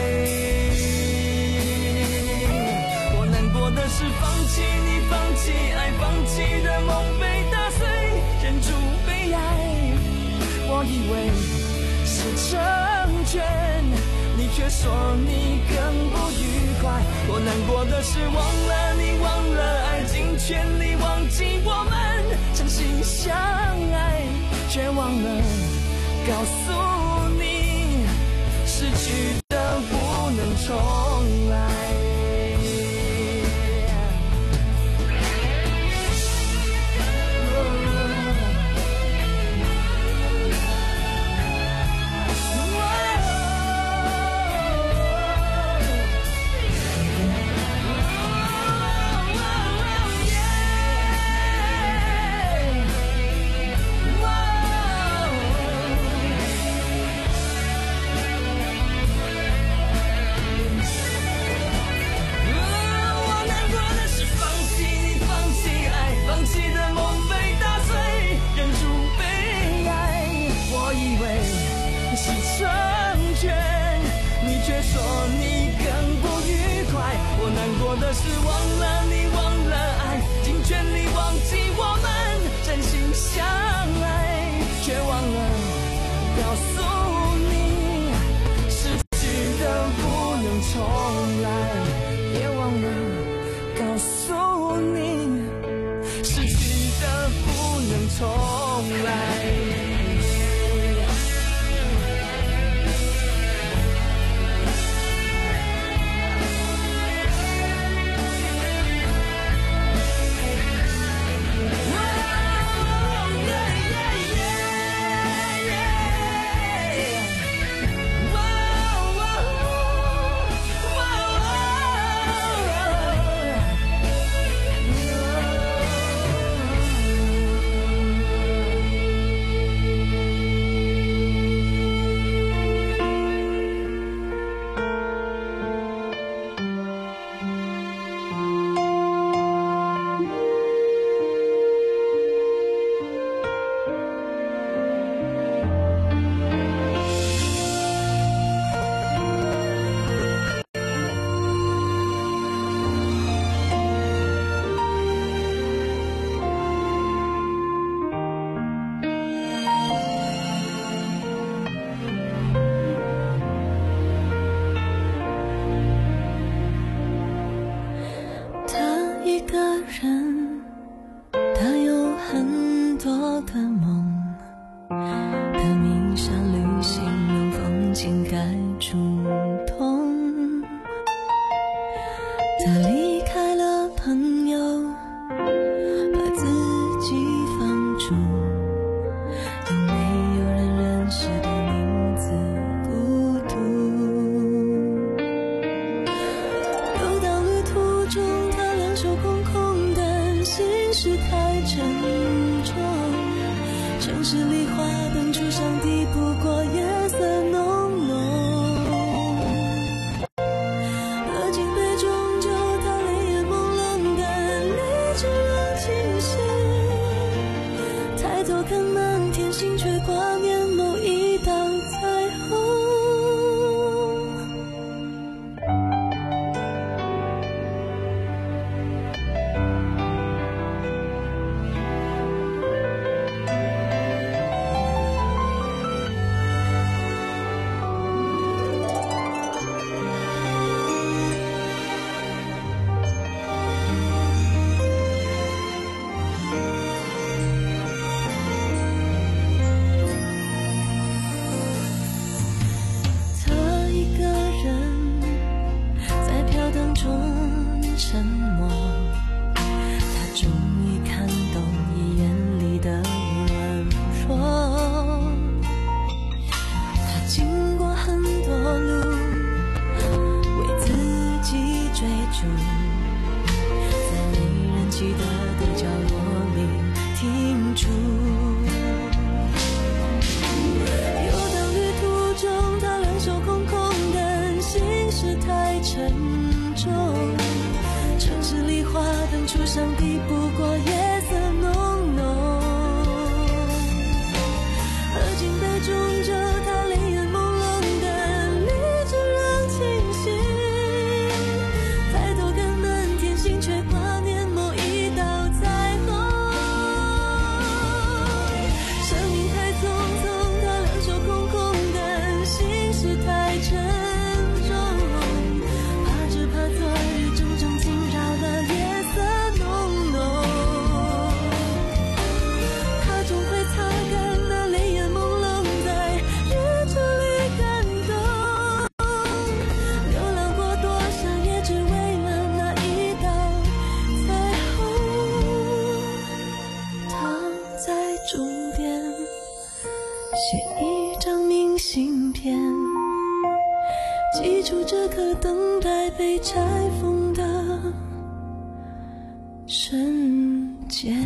我难过的是放弃你，放弃爱，放弃的梦被打碎，忍住悲哀。我以为是成全，你却说你更不愉快。我难过的是忘了你，忘了爱尽全力，忘记我们真心相爱，却忘了告诉你，失去的不能重来。是忘了你，忘了爱，尽全力忘记我们真心相爱，却忘了告诉你，失去的不能重来，也忘了告诉你，失去的不能重来。 他离开了朋友，把自己放逐，有没有人认识的名字孤独。游荡旅途中，他两手空空，但心事太沉重。城市里花灯初上，抵不过夜色浓浓。喝尽杯中酒，他泪眼朦胧，但理智仍清醒。抬头看满天星，却挂念某一道彩虹。沉默，他终于看懂你眼里的软弱。他经过很多路，为自己追逐，在没人记得的角落里停住。游荡旅途中，他两手空空，但心事太沉重。城市里花灯初上，抵不过夜色浓浓。喝尽杯中酒，他泪眼朦胧，但理智仍清醒。抬头看满天星，却挂念某一道彩虹。生命太匆匆，他两手空空，但心事太沉重。怕只怕昨日种种惊扰了夜色浓浓。他终会擦干那泪眼朦胧，在日子里感动。流浪过多少也只为了那一道彩虹。他在终点写一张明信片，记住这颗等待被拆封的瞬间。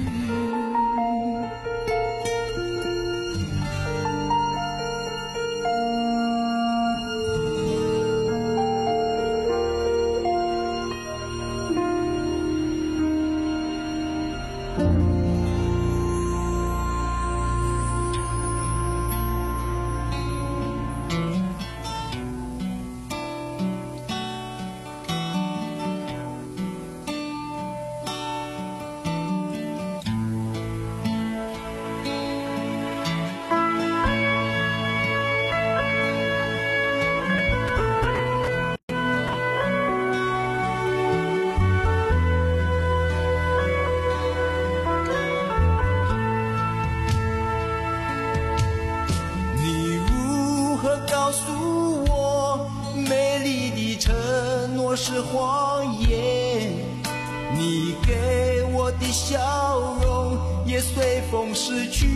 是谎言，你给我的笑容也随风逝去。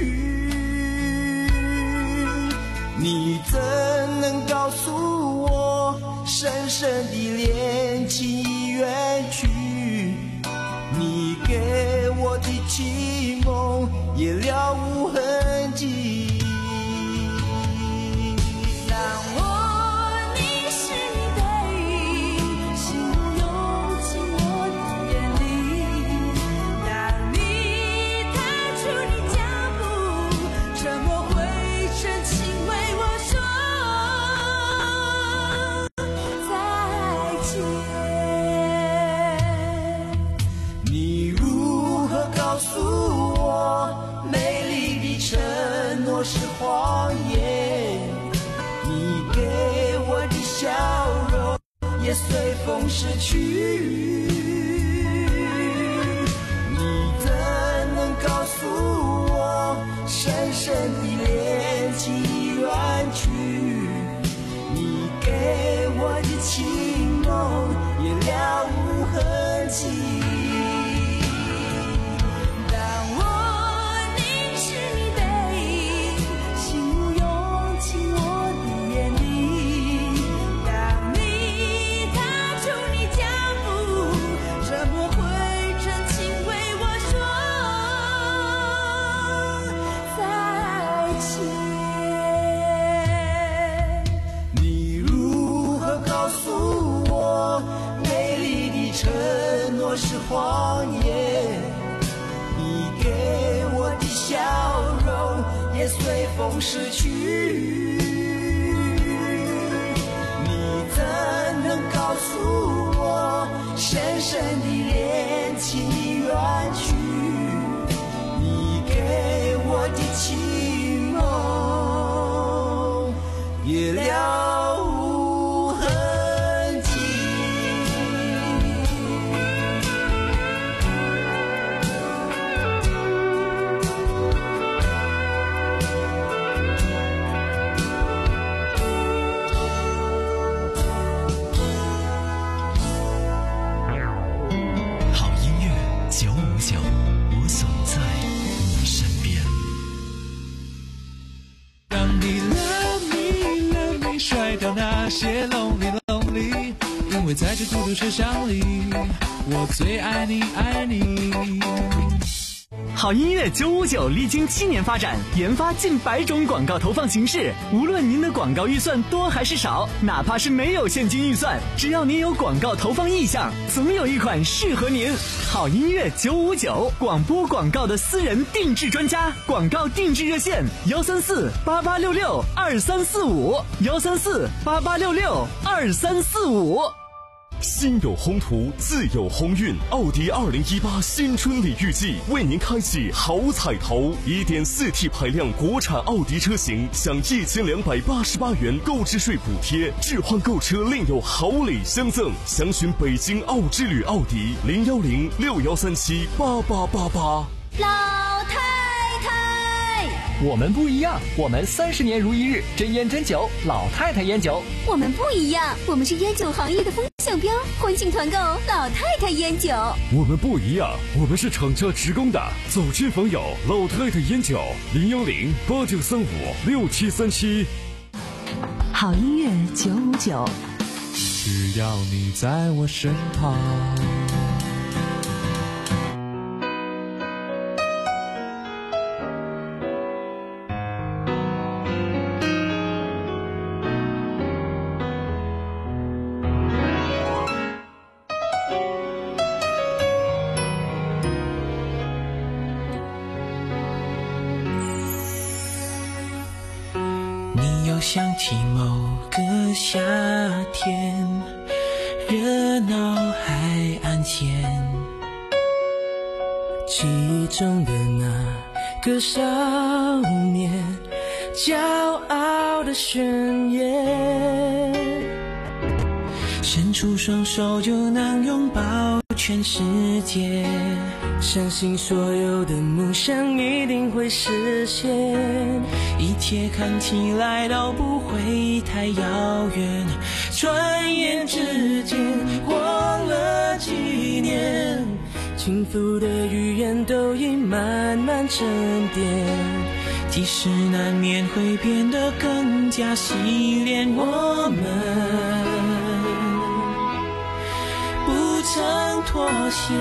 你怎能告诉我，深深的恋情已远去？你给我的情梦也了无痕迹。 让我是谎言，你给我的笑容也随风逝去。你怎能告诉我，深深的恋情已远去？你给我的情梦也了无起。当我凝视你背影，心无涌进我的眼里。当你踏出你脚步，什么会真情为我说再见？你如何告诉我，美丽的承诺是谎言？你给我的笑容也随风逝去。你怎能告诉我，深深的恋情已远去？你给我的情梦也了无痕迹。 好音乐九五九，我总在你身边。 让你 love me love me 甩掉那些 lonely lonely， 因为在这孤独车厢里，我最爱你爱你。 好音乐九五九历经七年发展，研发近百种广告投放形式。无论您的广告预算多还是少，哪怕是没有现金预算，只要您有广告投放意向，总有一款适合您。好音乐九五九，广播广告的私人定制专家，广告定制热线：幺三四八八六六二三四五，幺三四八八六六二三四五。 心有宏图，自有鸿运。奥迪二零一八新春礼遇季为您开启好彩头， 一点四 T 排量国产奥迪车型享一千两百八十八元购置税补贴，置换购车另有好礼相赠。详询北京奥之旅奥迪零幺零六幺三七八八八八。 老太太， 我们不一样，我们三十年如一日，真烟真酒，老太太烟酒。 我们不一样，我们是烟酒行业的风向标，欢庆团购老太太烟酒。 我们不一样，我们是厂家职工的，走亲访友，老太太烟酒零幺零八九三五六七三七。 好音乐九五九， 只要你在我身旁。 想起某个夏天，热闹海岸线，记忆中的那个少年，骄傲的宣言，伸出双手就能拥抱全世界，相信所有的梦想一定会实现，一切看起来都不会太遥远，转眼之间过了几年，轻浮的语言都已慢慢沉淀，即使难免会变得更加洗练，我们不曾妥协，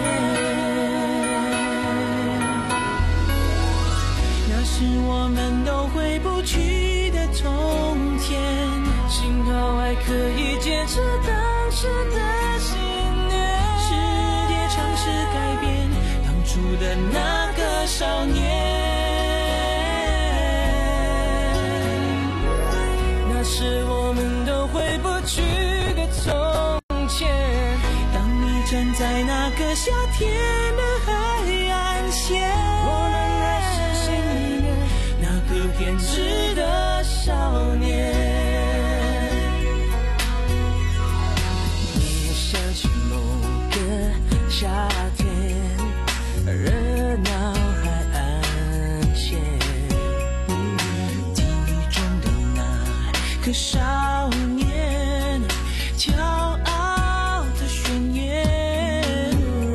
那是我们都回不去的从前，幸好还可以坚持当时的信念，世界尝试改变当初的那个少年，那是我们都回不去的从前，当你站在那个夏天的海岸线，我仍然是心里面那个偏执的少年。你想起某个夏天，热闹海岸线，记忆中的那个少年，骄傲的宣言，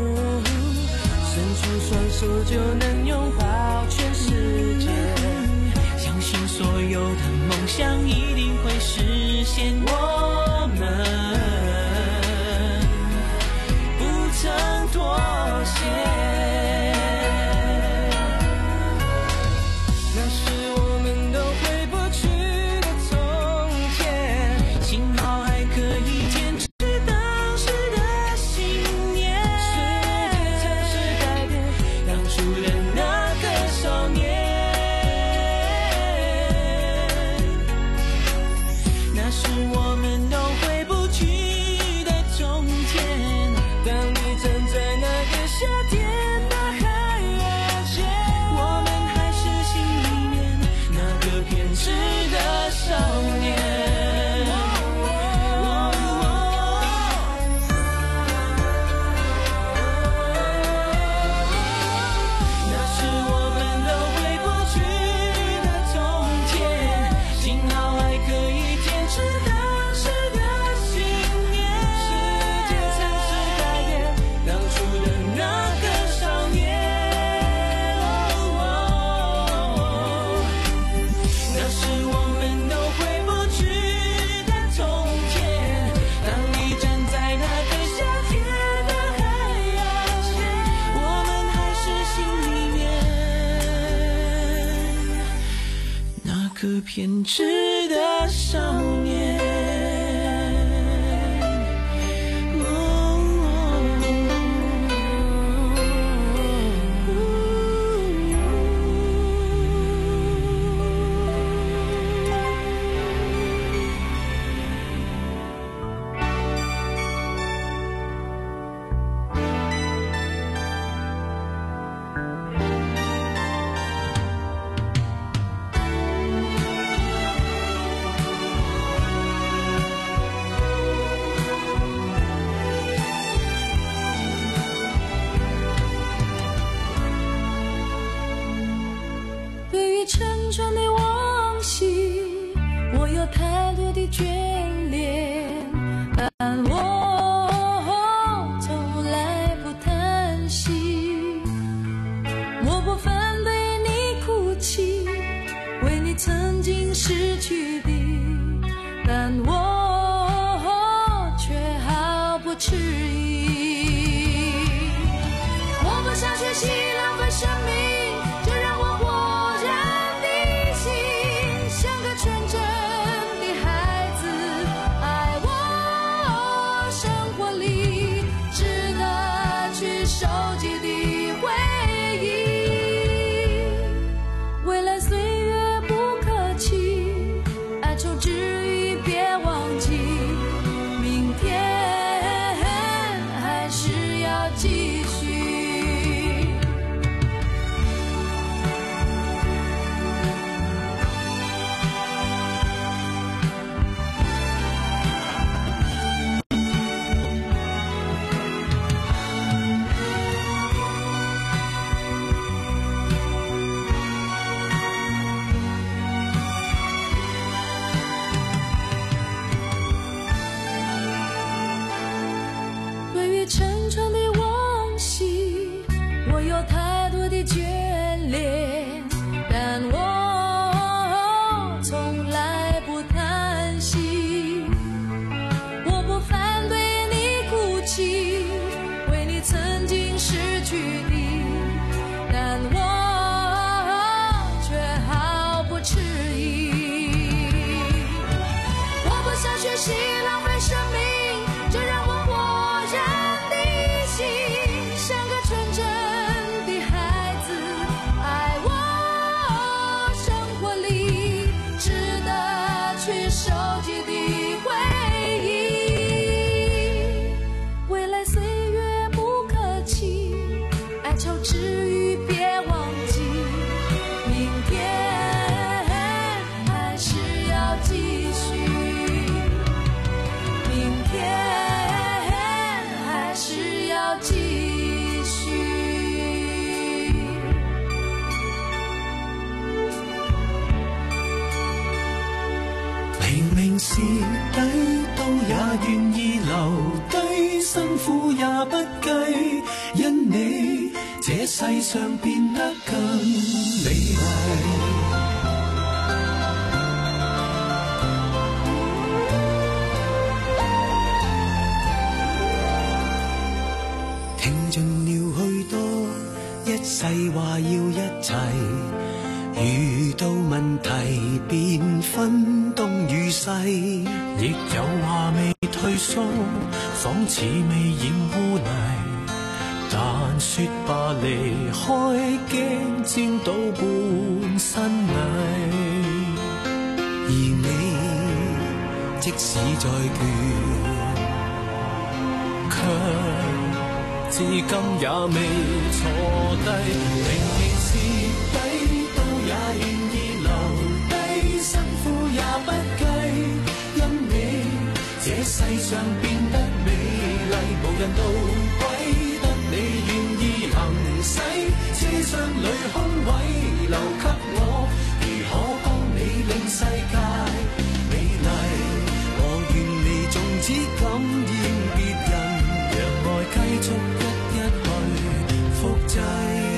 偏执的少年。 沉重的往昔，我有太多的眷恋，但我从来不叹息。我不反对你哭泣，为你曾经失去的，但我却毫不迟疑。我不想学习浪费生命，就让我活沉重的往昔，我有太多的眷恋，但我从来不叹息。我不反对你哭泣，为你曾经失去的，但我却毫不迟疑。我不想学习浪费生命，就让我活着像个纯真的孩子，爱我生活里值得去收集的回忆。未来岁月不可期，哀愁治愈别忘记，明天还是要继续，明天还是要继续。 明明是抵到也願意留低，辛苦也不計，因你這世上變得更美麗。聽盡了許多一世話要一齊，遇到問題便分東與西，亦有話未退縮，仿似未染污泥。但說吧離開，驚沾到半身蟻。而你即使再倦，卻至今也未坐低。明明是抵到也願意留低，辛苦也不計，因你這世上變得美麗，無人妒詭，得你願意行使，車廂裏空位留給我，如何幫你令世界美麗？我願你縱只感染別人，讓愛繼續一一去複製。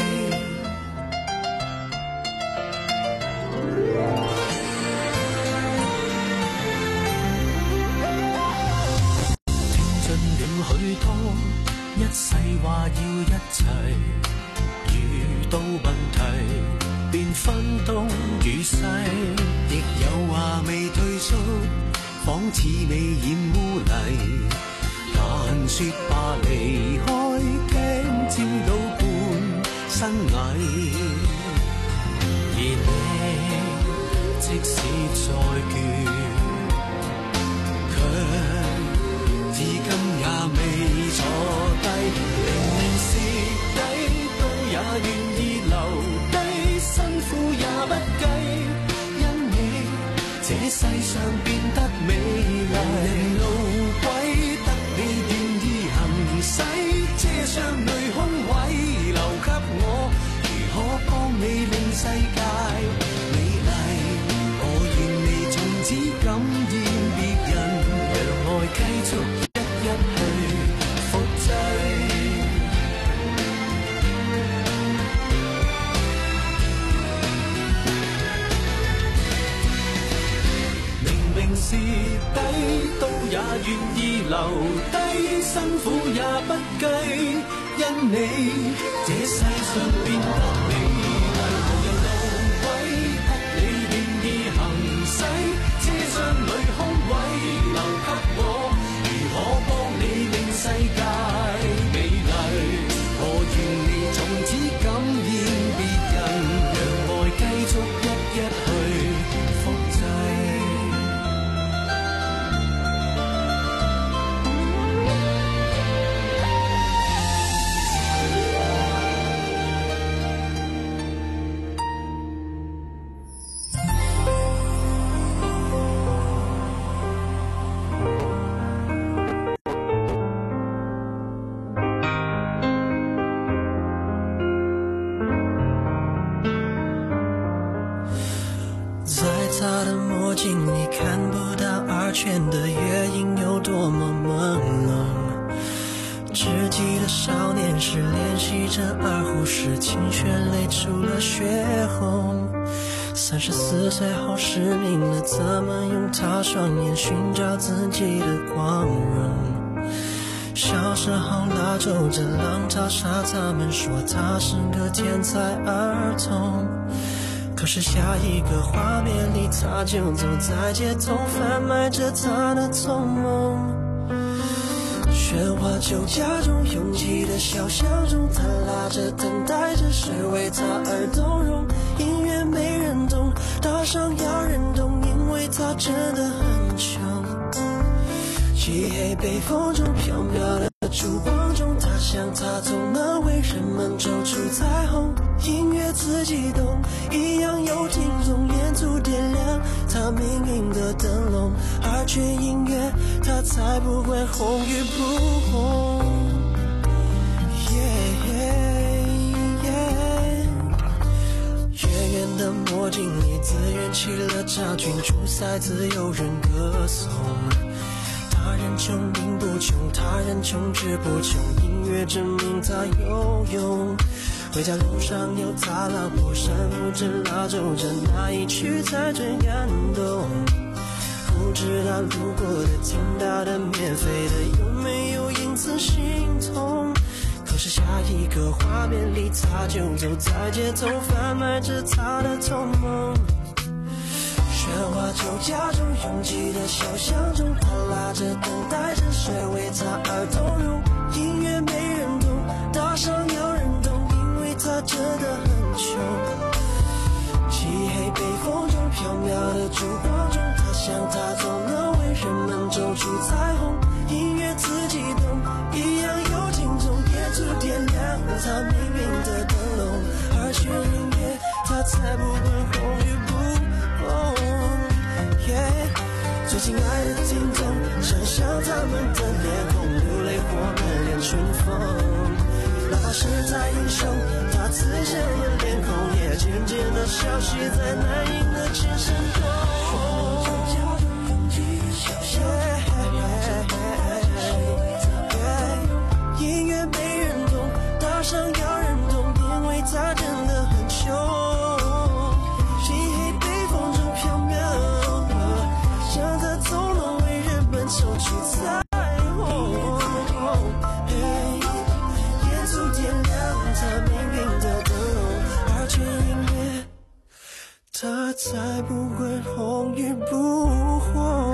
許多一世話要一齊，遇到問題便分東與西，亦有話未退縮，仿似未染污泥。但說吧離開，驚知道半生涯。而你即使再倦，卻至今也未坐低。明明蝕底，都也願意留低，辛苦也不計，因你這世上變得美麗。人路軌得你願意行駛，遮上淚空位留給我，如可幫你令世界美麗。我願你從此感染別人，讓愛繼續一一去複製。蝕底都也願意留低，辛苦也不計，因你這世上變得美麗。無人路軌得你願意行駛，遮上淚空位留給我，如可幫你令世界美麗。我願你從此感染別人，讓愛繼續一一去複製。 他的墨镜里看不到二泉的月影有多么朦胧，只记得少年时练习着二胡时，琴弦累出了血红。三十四岁后失明了，怎么用他双眼寻找自己的光荣？小时候拉奏着浪淘沙，他们说他是个天才儿童。可是下一个画面里，他就走在街头，贩卖着他的聪梦。喧哗酒家中，拥挤的小巷中，他拉着等待着谁为他而动容。音乐没人懂，岛上要人懂，因为他真的很穷。漆黑北风中飘渺的烛光中，他想他总能为人们奏出彩虹。音乐自己懂，一样有听众，沿途点亮他命运的灯笼。二泉音乐，他才不管红与不红。远远的墨镜里，自圆起了差距，出赛自有人歌颂。他人穷并不穷，他人穷志不穷，音乐证明他有用。回家路上有他老婆搀扶着拉奏着那一曲才最感动。不知道路过的听到的免费的有没有因此心痛。可是下一个画面里，他就走在街头，贩卖着他的童梦。喧哗酒家中，拥挤的小巷中，他拉着等待着谁为他而动容。音乐没人懂，岛上有人懂，因为他真的很穷。漆黑北风中飘渺的烛光中，他想他总能为人们奏出彩虹。音乐自己懂，一样有听众，沿途点亮他命运的灯笼。二泉音乐，他才不管红与不红。最亲爱的听众，想象他们的脸孔，流泪或满脸春风。哪怕是在英雄，他自显眼脸孔，也渐渐地消息在南瀛的前山中。音乐没人懂，岛上要人懂，因为他真的很穷。漆黑北风中飘渺，像他总能为人们奏出彩虹。沿途点亮他命运的灯笼。二泉音乐， 才不会红与不红。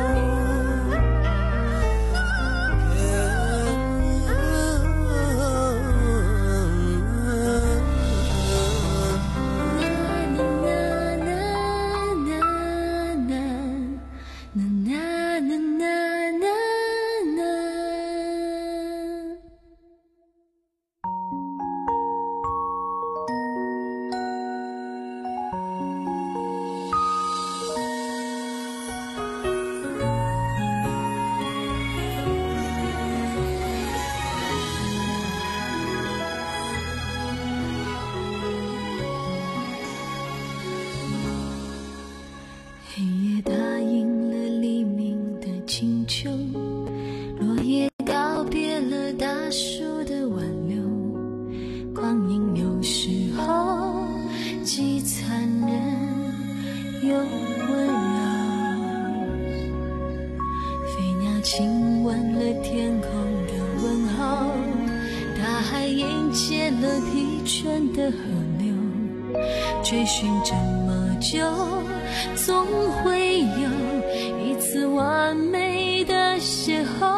黑夜答应了黎明的请求，落叶告别了大树的挽留，光阴有时候既残忍又温柔。飞鸟亲吻了天空的问候，大海迎接了疲倦的河流，追寻这么久，总会有一次完美的邂逅。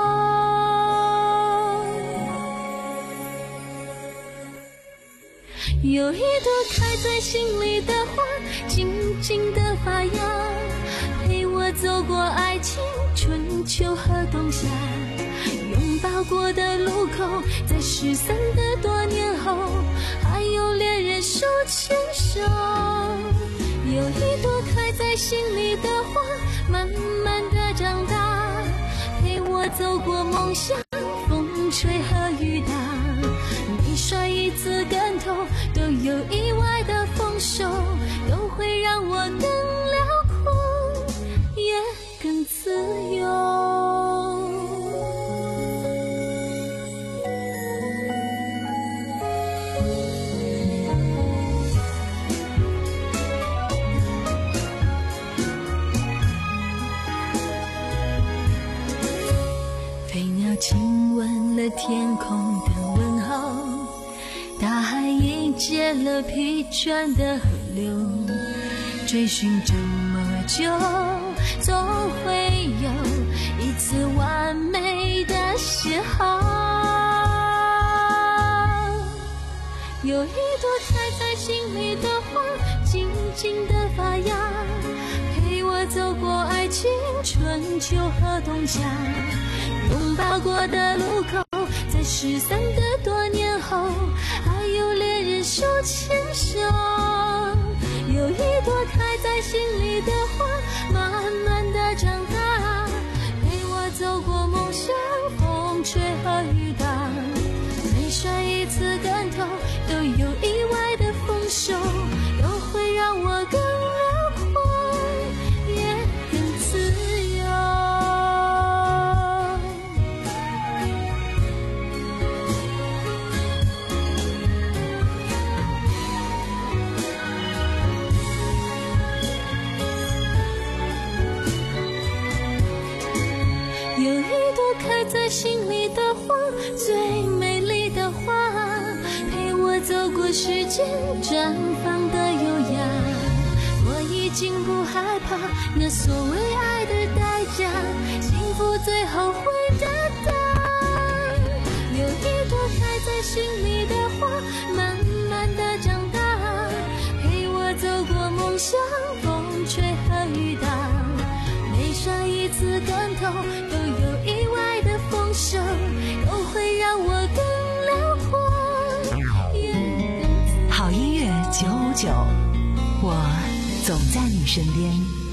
有一朵开在心里的花，静静地发芽，陪我走过爱情春秋和冬夏，拥抱过的路口，在失散的多年后，还有恋人手牵手。有一朵开在心里的花，慢慢地长大，陪我走过梦想，风吹和雨打。每摔一次跟头，都有意外的丰收，都会让我更辽阔，也更自由。亲吻了天空的问候，大海迎接了疲倦的河流，追寻这么久，总会有一次完美的邂逅。有一朵开在心里的花，静静地发芽，陪我走过爱情春秋和冬夏，拥抱过的路口，在失散的多年后，还有恋人手牵手。有一朵开在心里的花，慢慢地长大，陪我走过梦想，风吹和雨打。每摔一次跟头，都有意外的丰收，都会让我更辽阔，也更自由。有一朵开在心里的花，最美丽的花，陪我走过时间绽放的优雅。我已经不害怕那所谓爱的代价，幸福最后会得到。有一朵开在心里的花，慢慢地长大，陪我走过梦想，风吹和雨打。每摔一次跟头，都有意外的丰收，都会让我更辽阔，也更好音乐九五九，我总在你身边。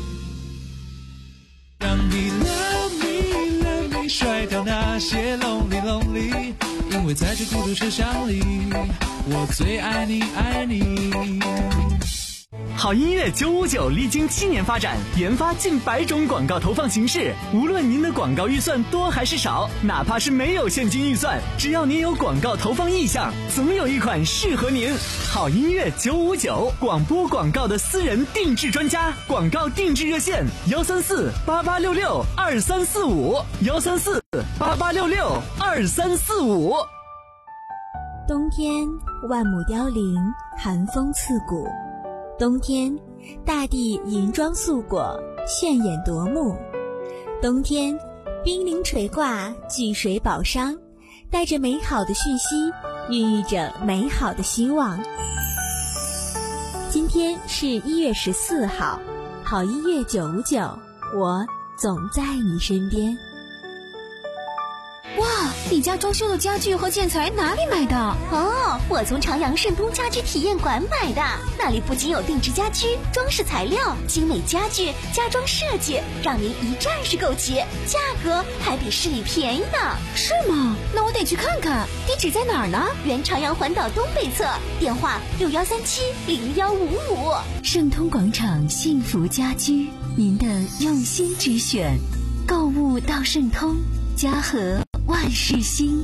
让你 love me love me 甩掉那些 lonely lonely， 因为在这孤独车厢里，我最爱你爱你。 好音乐九五九历经七年发展，研发近百种广告投放形式。无论您的广告预算多还是少，哪怕是没有现金预算，只要您有广告投放意向，总有一款适合您。好音乐九五九，广播广告的私人定制专家，广告定制热线：幺三四八八六六二三四五，幺三四八八六六二三四五。 冬天万亩凋零，寒风刺骨。 冬天，大地银装素裹，炫眼夺目。冬天，冰凌垂挂，巨水宝商，带着美好的讯息，孕育着美好的希望。今天是一月十四号，好音乐九五九，我总在你身边。 哇，你家装修的家具和建材哪里买的？ 哦，我从朝阳盛通家居体验馆买的，那里不仅有定制家居、装饰材料、精美家具、家装设计，让您一站式购齐，价格还比市里便宜呢。 是吗？那我得去看看。地址在哪儿呢？ 原朝阳环岛东北侧，电话六幺三七零幺五五。 盛通广场幸福家居，您的用心之选，购物到盛通，家和万事兴。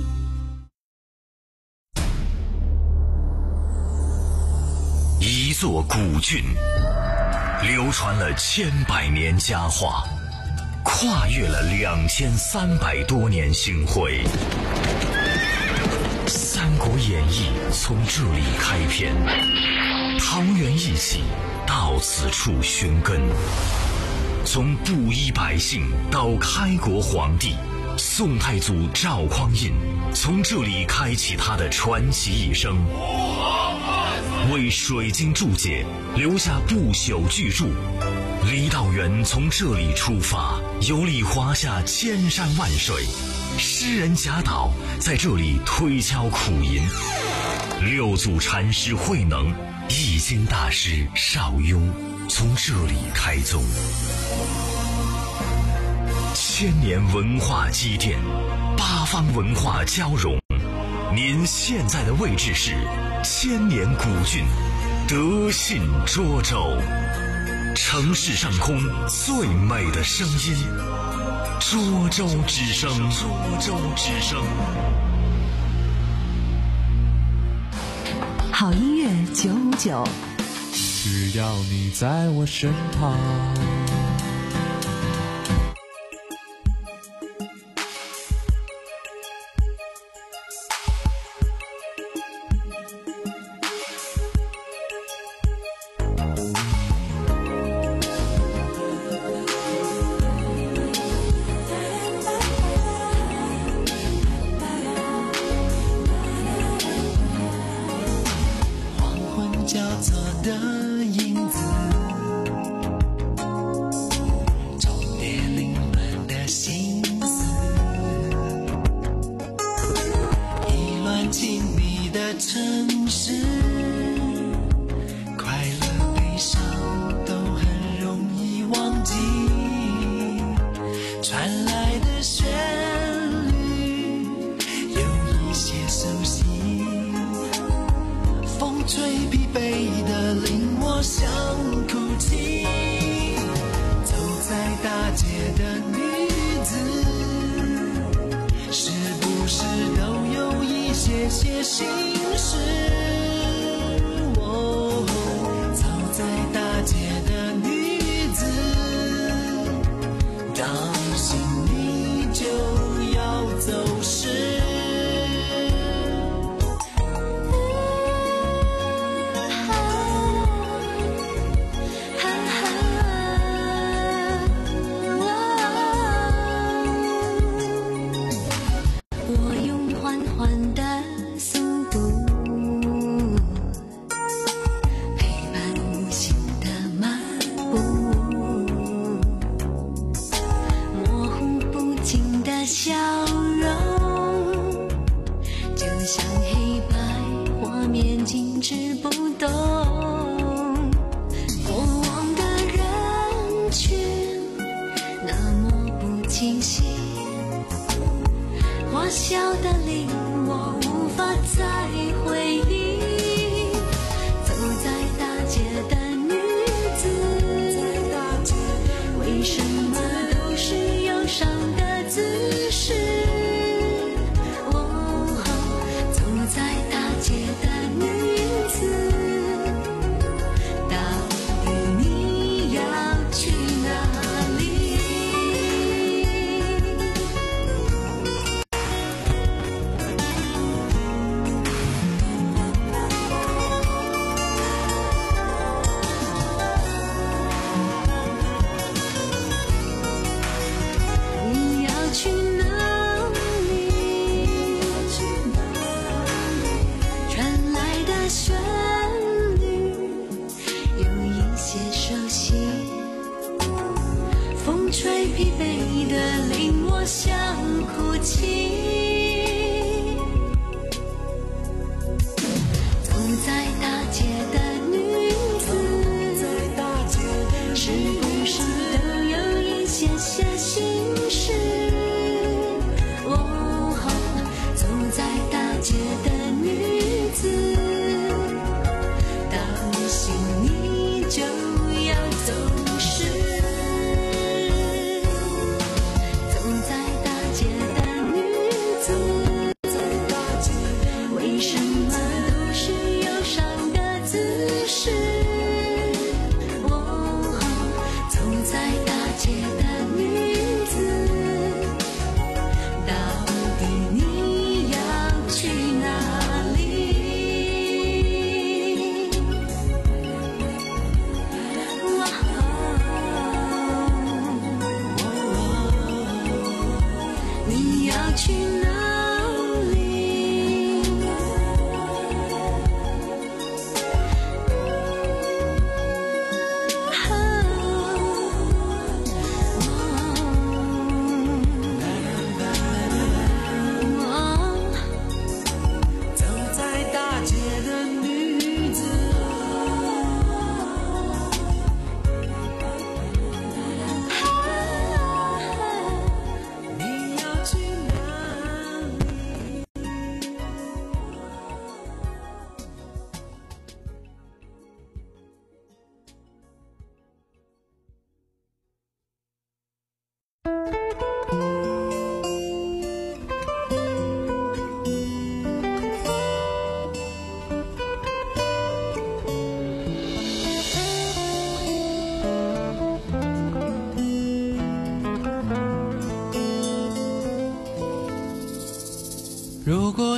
一座古郡，流传了千百年佳话，跨越了两千三百多年星辉。《三国演义》从这里开篇，桃园一起到此处寻根。从布衣百姓到开国皇帝，宋太祖赵匡胤从这里开启他的传奇一生，为水晶注解留下不朽巨著。郦道元从这里出发，游历华夏千山万水，诗人贾岛在这里推敲苦吟，六祖禅师慧能、易经大师邵雍从这里开宗。千年文化积淀，八方文化交融。您现在的位置是千年古郡德信涿州，城市上空最美的声音，涿州之声。涿州之声。 好音乐九五九， 只要你在我身旁。 走在大街的女子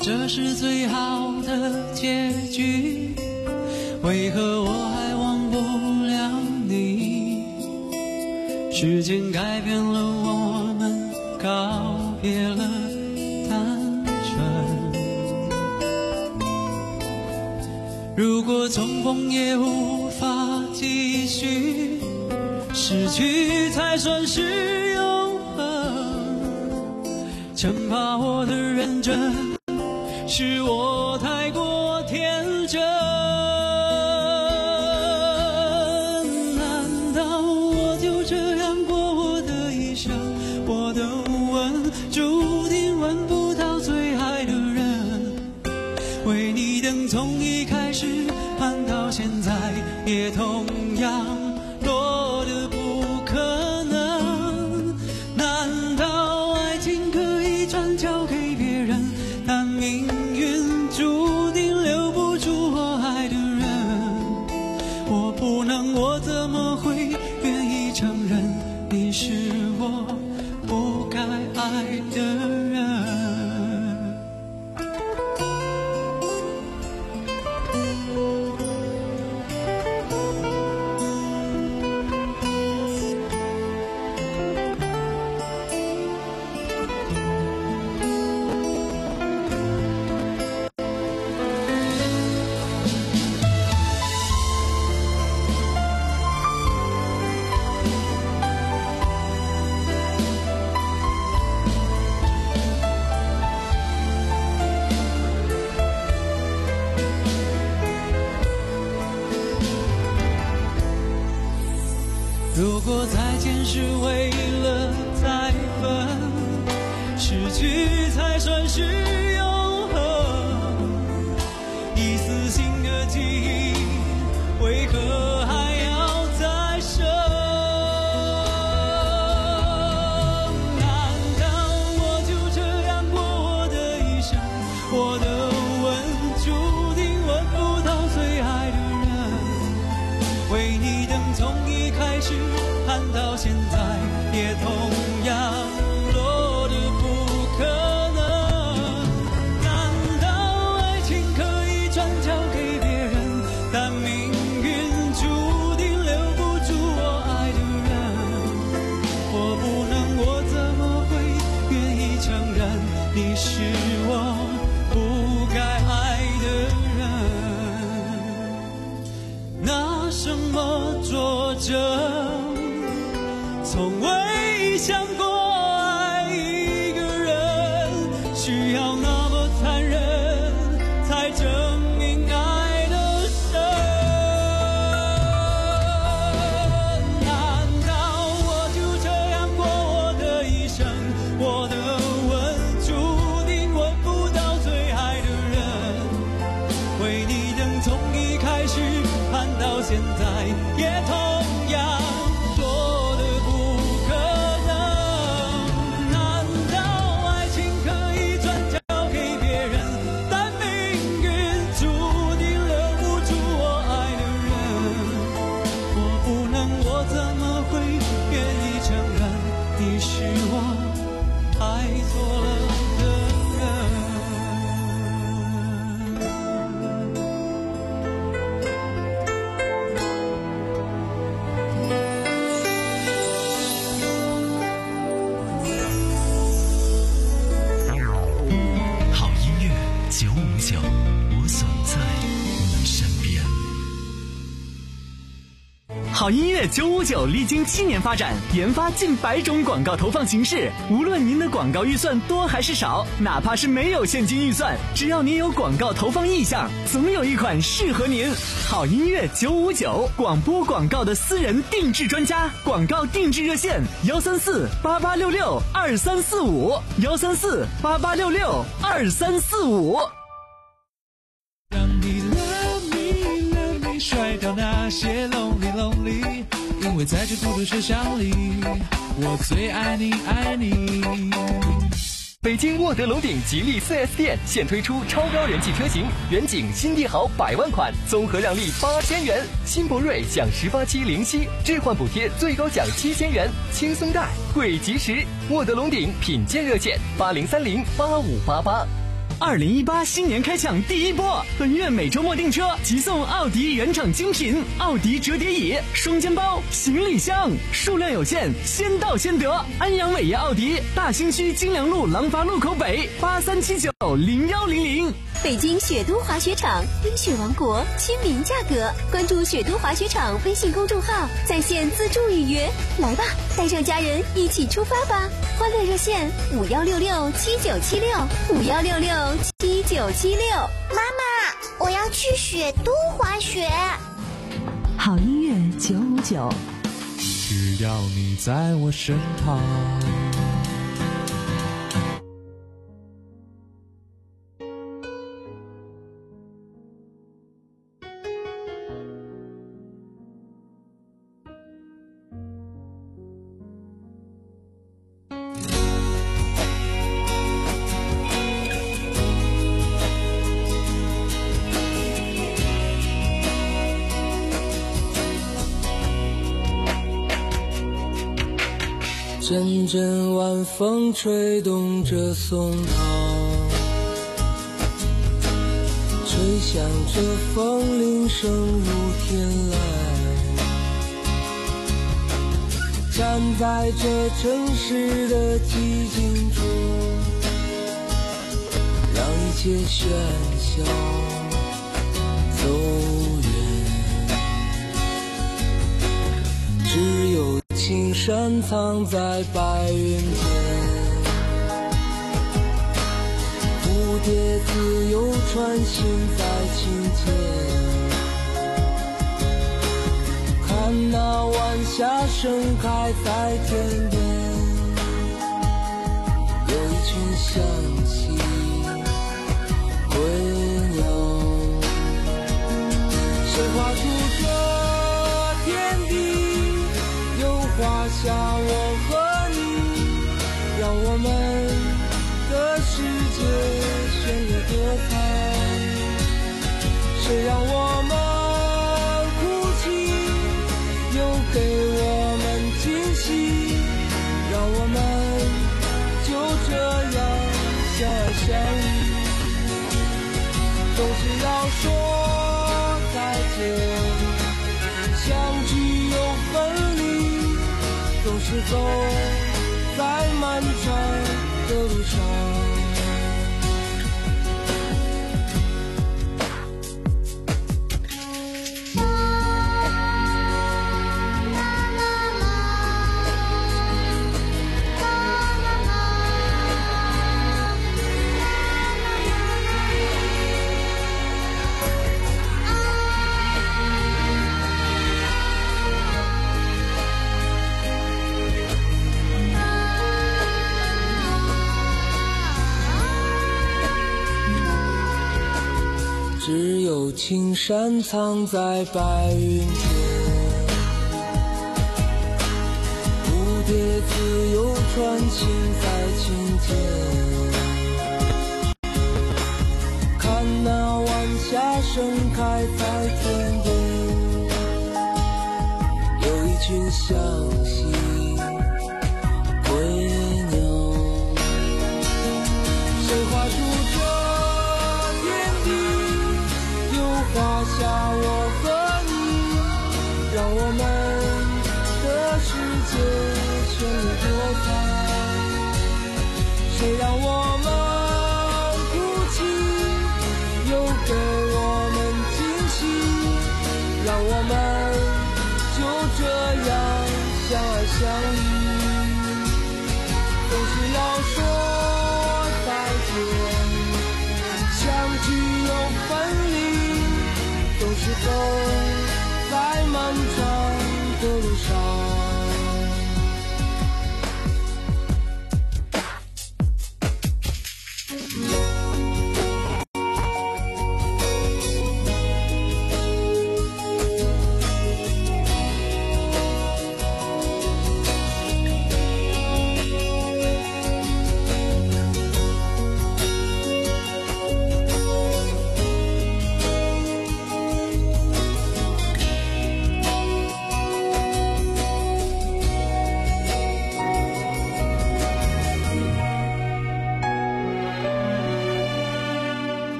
这是最好的结局，为何我还忘不了你？时间改变了我们，告别了单纯。如果重逢也无法继续，失去才算是永恒。曾把我的认真，是我太过天真。难道我就这样过我的一生？我的吻注定吻不到最爱的人，为你等从一开始盼到现在，也同样落得不可能。难道爱情可以转交给别人？但命运注定留不住我爱的人。我不能，我怎么会愿意承认你是我不该爱的人？如果再见是为了再分，失去才算是永恒。一丝新的记忆，为何还要再生？难道我就这样过我的一生？我的吻注定吻不到最爱的人，为你等从一开始盼到现在，也同样落得不可能。难道爱情可以转交给别人？但命运注定留不住我爱的人。我不能，我怎么会愿意承认你是我不该爱的人？拿什么作证？从未想过爱一个人需要那么残忍，才证明爱的深。难道我就这样过我的一生？我的吻注定吻不到最爱的人，为你等从一开始盼到现在，也同样落得不可能。难道爱情可以转交给别人？但命运注定留不住我爱的人。我不能，我怎么会愿意承认你是我爱错了的人？ 好音乐九五九，我总在你身边。 好音乐九五九历经七年发展，研发近百种广告投放形式。无论您的广告预算多还是少，哪怕是没有现金预算，只要您有广告投放意向，总有一款适合您。好音乐九五九，广播广告的私人定制专家，广告定制热线：幺三四八八六六二三四五，幺三四八八六六二三四五。 让你 love me love me 甩掉那些 lonely lonely， 因为在这孤独车厢里，我最爱你爱你。 北京沃德龙鼎吉利 四 S 店现推出超高人气车型，远景新帝豪百万款，综合让利八千元；新博瑞享十八期零息，置换补贴最高享七千元，轻松贷，贵及时。沃德龙鼎品鉴热线：八零三零八五八八。 二零一八新年开抢第一波，本月每周末订车即送奥迪原厂精品奥迪折叠椅、双肩包、行李箱，数量有限，先到先得。安阳伟业奥迪大兴区金良路廊坊路口北八三七九零幺零零。 北京雪都滑雪场，冰雪王国，亲民价格。关注雪都滑雪场微信公众号，在线自助预约。来吧，带上家人一起出发吧！欢乐热线五幺六六七九七六五幺六六七九七六。 妈妈，我要去雪都滑雪。 好音乐九五九， 只要你在我身旁。 阵阵晚风吹动着松涛，吹响着风铃声如天籁。站在这城市的寂静中，让一切喧嚣走远，只有青山藏在白云间，蝴蝶自由穿行在清涧，看那晚霞盛开在天边，有一群向西归鸟，谁画出这天地，画下我和你，让我们的世界绚丽多彩。谁让我们哭泣，又给我们惊喜，让我们就这样相爱相依。总是要说再见，相聚又分离，总是走在漫长的路上。只有青山藏在白云间，蝴蝶自由穿行在清涧，看那晚霞盛开在天边，有一群向西归鸟，谁画出这天地，画下我和你，让我们的世界绚丽多彩。谁让我们哭泣，又给我们惊喜，让我们就这样相爱相依。总是要说再见，相聚又分离，总是走在漫长的路上。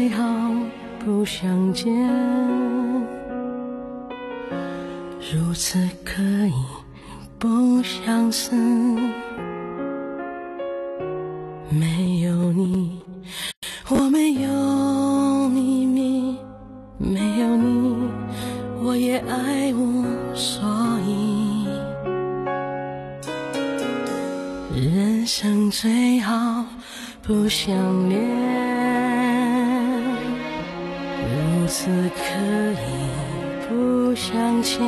最好不相见，如此可以不相思。没有你，我没有秘密，没有你，我也爱无所以。人生最好不相恋，如此可以不相欠。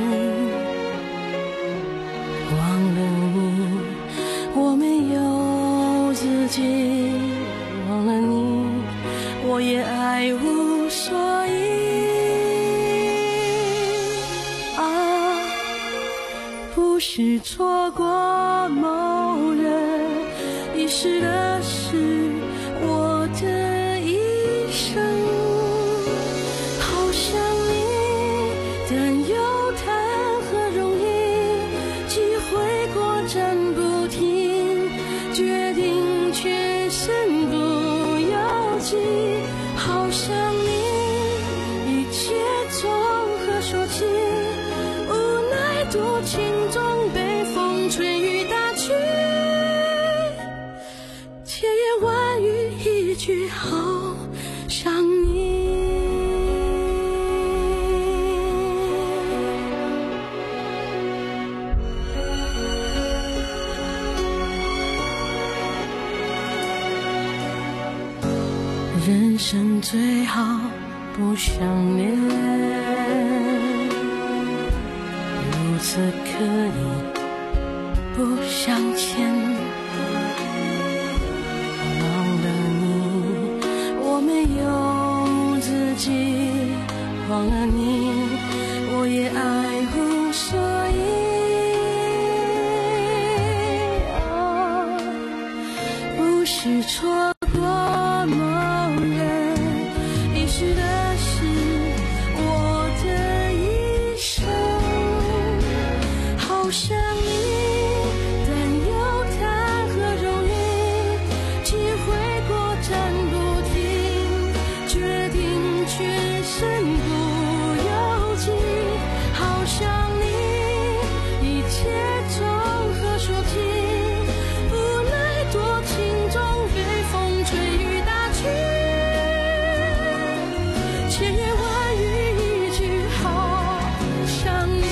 忘了你，我没有自己，忘了你，我也爱无所以。啊，不是错过某人，遗失的是我的一生。好想你，但又谈何容易，机会过站不停，决定却身不由己。好想你，一切从何说起，无奈多情中被风吹雨打去，千言万语一句好想你。人生最好不相恋，如此可以不相欠。忘了你，我没有自己，忘了你，我也爱无所以。啊，不是错过某人，遗失的是我的一生。好想你，但又谈何容易，机会过站不停，决定却身不由己。好想你，一切从何说起，无奈多情中被风吹雨打去，千言万语一句好想你。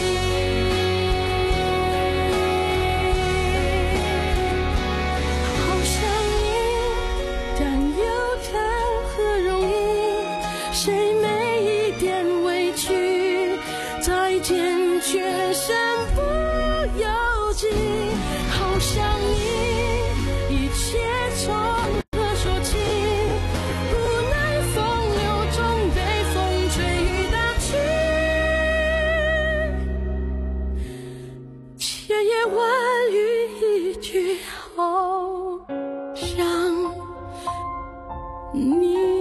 好想你，但又谈何容易，谁没一点委屈，再见却身不由己。好想你，一切从何说起，无奈风流中被风吹雨打去，千言万语一句好想你。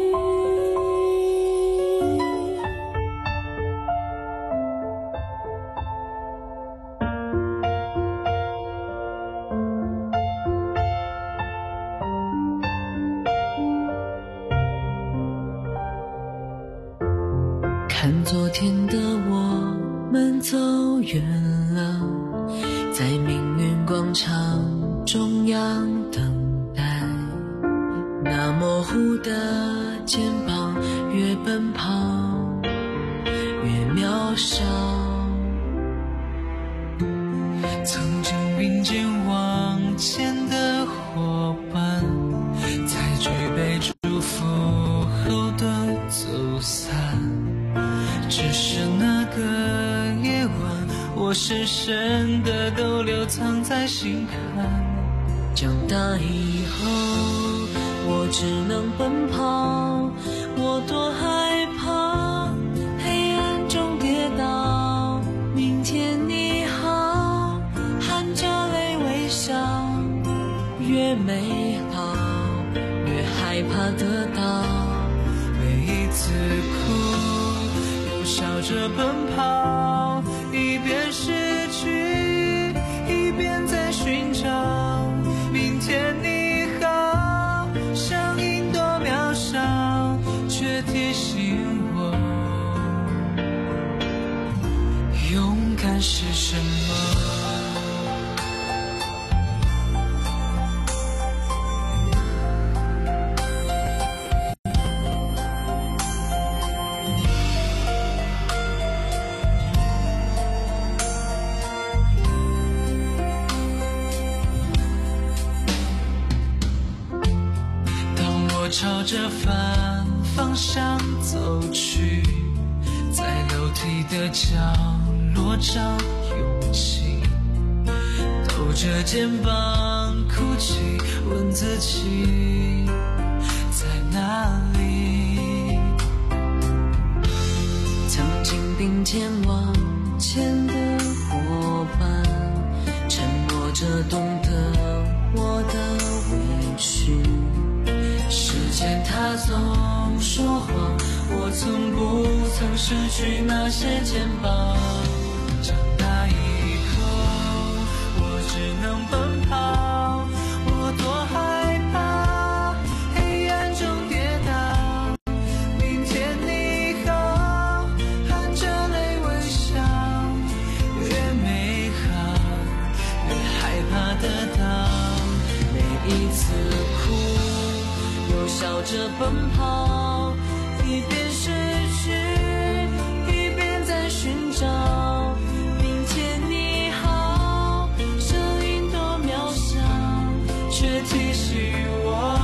看昨天的我们走远了，在命运广场中央等待，那模糊的肩膀，越奔跑越渺小。曾经并肩往前的伙伴，在举杯祝福后的走散，只是那个夜晚，我深深的都留藏在心坎。长大以后，我只能奔跑，我多害怕黑暗中跌倒。明天你好，含着泪微笑，越美好越害怕得到。每一次哭，笑着奔跑，一边失去，一边在寻找。明天你好，像云朵渺小，却提醒我，勇敢是什么。朝着反方向走去，在楼梯的角落找勇气，抖着肩膀哭泣，问自己在哪里。 曾经并肩往前的伙伴，沉默着懂得我的委屈。时间它总说谎，我从不曾失去那些肩膀。长大以后，我只能奔跑，我多害怕黑暗中跌倒。明天你好，含着泪微笑，越美好，越害怕得到。每一次哭，又笑着奔跑，一边失去，一边在寻找。明天你好，声音多渺小，却提醒我。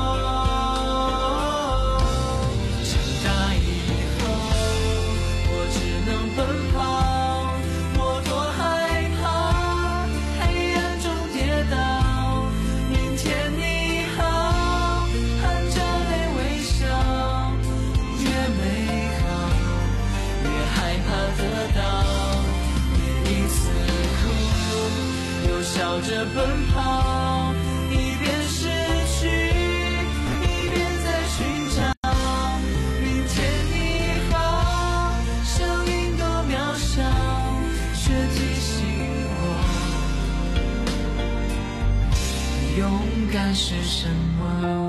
长大以后，我只能奔跑，我多害怕黑暗中跌倒。明天你好，含着泪微笑，越美好，越害怕得到。每一次哭，又笑着奔跑，一边失去，一边在寻找。明天你好，声音多渺小，却提醒我，勇敢是什么。